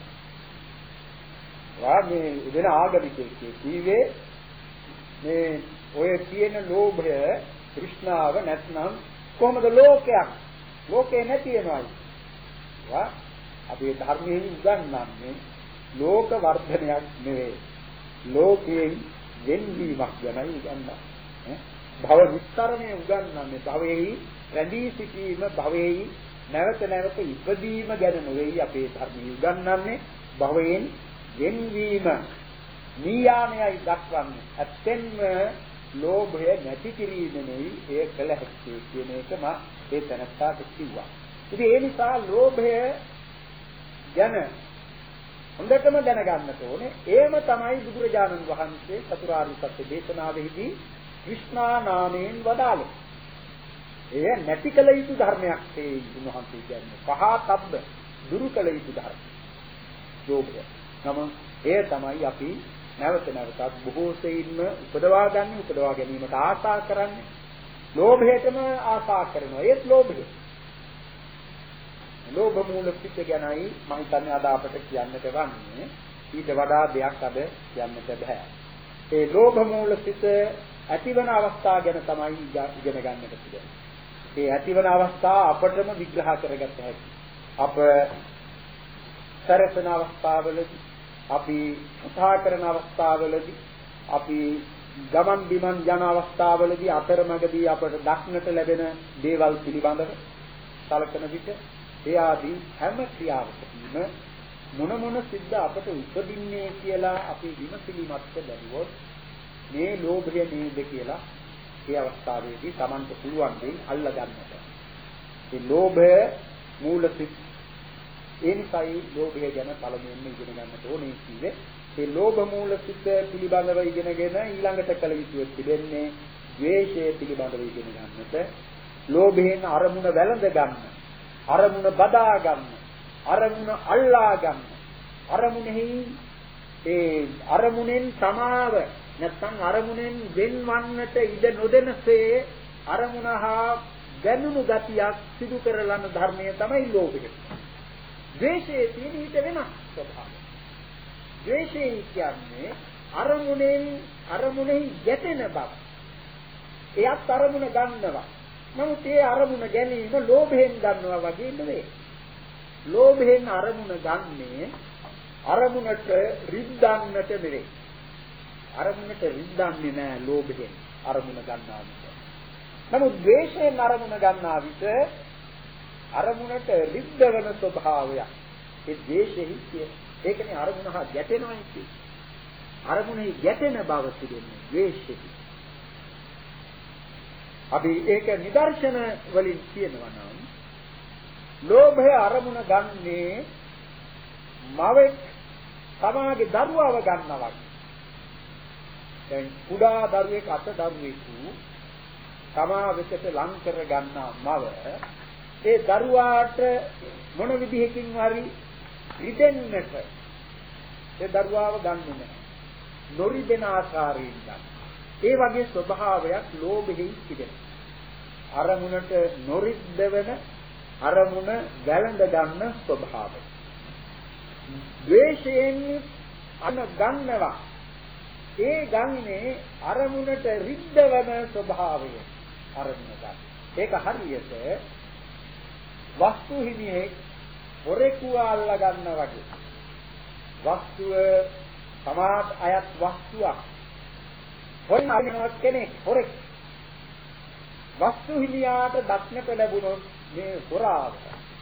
වා මේ වෙන ආගමිකයෙක් කිව්වේ මේ ඔය තියෙන ලෝභය, තෘෂ්ණාව නැත්නම් කොහොමද ලෝකයක්? ලෝකේ නැති වෙනවයි. වා අපේ ධර්මයෙන් උගන්වන්නේ ලෝක වර්ධනයක් නෙවෙයි. ලෝකයෙන් වෙන්වීමක් ගැනයි උගන්වන්නේ. භව විස්තරණය උගන්වන්නේ භවයේ රැඳී සිටීම, භවයේ නැවත නැවත ඉපදීම ගැන නෙවෙයි අපේ ධර්මයේ උගන්වන්නේ. භවයෙන් වෙන්වීම නියාමයයි දක්වන්නේ. ඇත්තෙන්ම ලෝභය නැති කිරීම නෙවෙයි ඒ කළ හැක්කේ කියන එක මා ඒ තැනට කිව්වා. ඉතින් ඒ නිසා ලෝභය ගැන හොඳටම දැනගන්නට ඕනේ. ඒම තමයි බුදුරජාණන් වහන්සේ චතුරාර්ය සත්‍ය දේශනාවෙහිදී කෘෂ්ණා නාමයෙන් වදාළේ. එය නැති කළ යුතු ධර්මයක් ඒ උන්වහන්සේ කියන්නේ. පහතබ්බ දුරු කළ යුතු ධර්ම. ලෝභය. නම ඒ තමයි අපි නැවත නැවතත් බොහෝ සෙයින්ම උපදවා ගන්න, උපදවා ගැනීමට ආශා කරන්නේ. ලෝභයටම ආශා කරනවා. ඒත් ලෝභය. ලෝභ මූල පිට ගැනයි මම හිතන්නේ අද අපට කියන්නට වන්නේ. ඊට වඩා දෙයක් අද කියන්නට බෑ. ඒ ලෝභ මූල පිට ඇතිවන අවස්ථා ගැන තමයි ඉගෙන ගන්නට පුළුවන්. ඒ ඇතිවන අවස්ථා අපටම විග්‍රහ කරගත හැකියි. අප සරසන අවස්ථාවලදී, අපි කතා කරන අවස්ථාවලදී, අපි ගමන් බිමන් යන අවස්ථාවලදී අතරමඟදී අපට දක්නට ලැබෙන දේවල් පිළිබඳව සලකන විට ඒ ආදී හැම ක්‍රියාවකදීම මොන මොන සිද්ධ අපට උපදින්නේ කියලා අපි විමසිලිමත්ව බැලුවොත් මේ ලෝභය නේද කියලා ඒ අවස්ථාවේදී Tamanට පුළුවන් දෙයින් අල්ලා ගන්නට. මේ ලෝභය මූල සිත්. ඒ නිසායි ලෝභය ගැන පළමුවෙන්ම ඉගෙන ගන්නට ඕනේ කිව්වේ. මේ ලෝභ මූල සිත් පිළිබඳව ඉගෙනගෙන ඊළඟට කල යුතු තිබෙන්නේ ද්වේෂය පිළිබඳව ඉගෙන ගන්නට. ලෝභයෙන් අරමුණ වැළඳ ගන්න, අරමුණ බදා ගන්න, අරමුණ අල්ලා ගන්න, අරමුණෙහි ඒ අරමුණෙන් සමාව නැත්නම් අරමුණෙන් වෙන්වන්නට ඉඩ නොදෙනසේ අරමුණ හා ගැනුණු ගතියක් සිදු කරලන ධර්මය තමයි ලෝභය. ද්වේෂයේ තියෙන ඊට වෙනස් ස්වභාවය. ද්වේෂය කියන්නේ අරමුණෙන් අරමුණෙහි ගැටෙන බව. එයත් අරමුණ ගන්නවා. නමුත් ඒ අරමුණ ගැනීම ලෝභයෙන් ගන්නවා වගේ නෙවෙයි. ලෝභයෙන් අරමුණ ගන්නේ අරමුණට රිද්දන්නට නෙවෙයි. අරමුණට රිද්දන්නේ නැහැ ලෝභයෙන් අරමුණ ගන්නවා විට. නමුත් ද්වේෂයෙන් අරමුණ ගන්නා විට අරමුණට රිද්දවන ස්වභාවයක්. ඒ ද්වේෂෙහි කියන. ඒකනේ අරමුණ හා ගැටෙනවා කියන්නේ. අරමුණෙහි ගැටෙන බව තිබෙන්නේ ද්වේෂෙහි. අපි ඒක නිදර්ශන වලින් කියනවා නම් ලෝභය අරමුණ ගන්නේ මවෙක් තමාගේ දරුවව ගන්නවා. දැන් කුඩා දරුවෙක් අත දරුවෙකු තමා වෙතට ලං කර ගන්නා මව ඒ දරුවාට මොන විදිහකින් හරි රිදෙන්නට ඒ දරුවාව ගන්නෙ නැහැ. නොරිදෙන ආකාරයෙන් ගන්න. ඒ වගේ ස්වභාවයක් ලෝභෙහි තිබෙනවා. අරමුණට නොරිද්දවන අරමුණ වැළඳ ගන්න ස්වභාවය. ද්වේෂයෙන් අන ගන්නවා. ඒ ගන්නේ අරමුණට රිද්දවන ස්වභාවය. අරමුණ ගන්න. ඒක හරියට වස්තු හිමියෙක් හොරෙකු අල්ලා ගන්නා වගේ. වස්තුව සමාජ අයත් වස්තුවක්. හොරෙක් කෙනෙක් හොරෙක් වස්තු හිමියාට දක්නට ලැබුණොත් මේ හොරාව.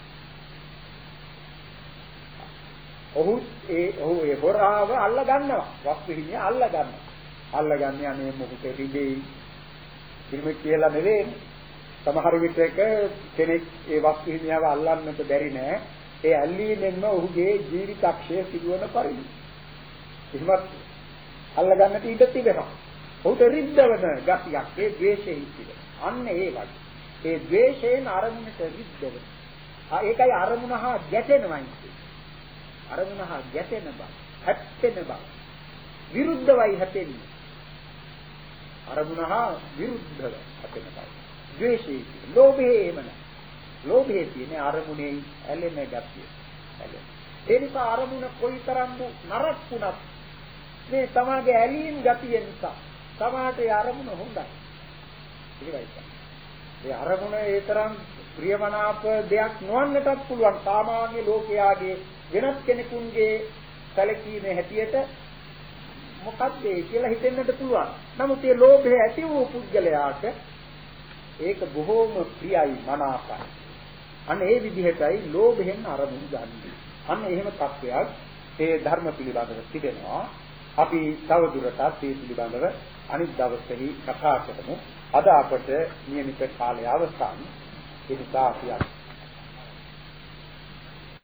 ඔහු ඒ ඔහු ඒ හොරාව අල්ල ගන්නවා. වස්තු හිමියා අල්ල ගන්නවා. අල්ලගන්නේ අනේ මොකද රිදෙයි. එහෙම කියලා නෙවෙයි. සමහර විටක කෙනෙක් ඒ වස්තු හිමියාව අල්ලන්නට බැරි නෑ. ඒ ඇල්ලීමෙන්ම ඔහුගේ ජීවිතක්ෂය සිදුවන පරිදි. එහෙමත් අල්ලගන්නට ඉඩ තිබෙනවා. ඔහුට රිද්දවන ගතියක් ඒ ද්වේෂයෙන් තිබෙනවා. අන්න ඒ වගේ. ඒ ද්වේෂයෙන් අරමුණට රිද්දවන. ආ ඒකයි අරමුණ හා ගැටෙනවා කියන්නේ. අරමුණ හා ගැටෙන බව, හැප්පෙන බව. විරුද්ධවයි හැපෙන්නේ. අරමුණ හා විරුද්ධව හැපෙන බව. ද්වේෂය, ලෝභය එමන. ලෝභයේ තියෙන අරමුණේ ඇලෙන ගතිය. ඇලෙන. ඒ නිසා අරමුණ කොයිතරම් නරක වුණත් මේ තමාගේ ඇලීම් ගතිය නිසා තමාට ඒ අරමුණ හොඳයි. ඒකයි. ඒ අරමුණ ඒ තරම් ප්‍රියමනාප දෙයක් නොවන්නටත් පුළුවන්. සාමාන්‍ය ලෝකයාගේ වෙනත් කෙනෙකුගේ සැලකීමේ හැටියට මොකක්ද ඒ කියලා හිතෙන්නට පුළුවන්. නමුත් මේ ලෝභය ඇති වූ පුද්ගලයාට ඒක බොහෝම ප්‍රියයි මනාපයි. අන්න ඒ විදිහටයි ලෝභයෙන් අරමුණු ගන්නේ. අන්න එහෙම තත්වයක් ඒ ධර්ම පිළිබඳව තිබෙනවා. අපි තව දුරටත් මේ පිළිබඳව අනිත් දවසේදී කතා කරමු. අද අපට නියමිත කාලය අවසන්. ඒ නිසා අපි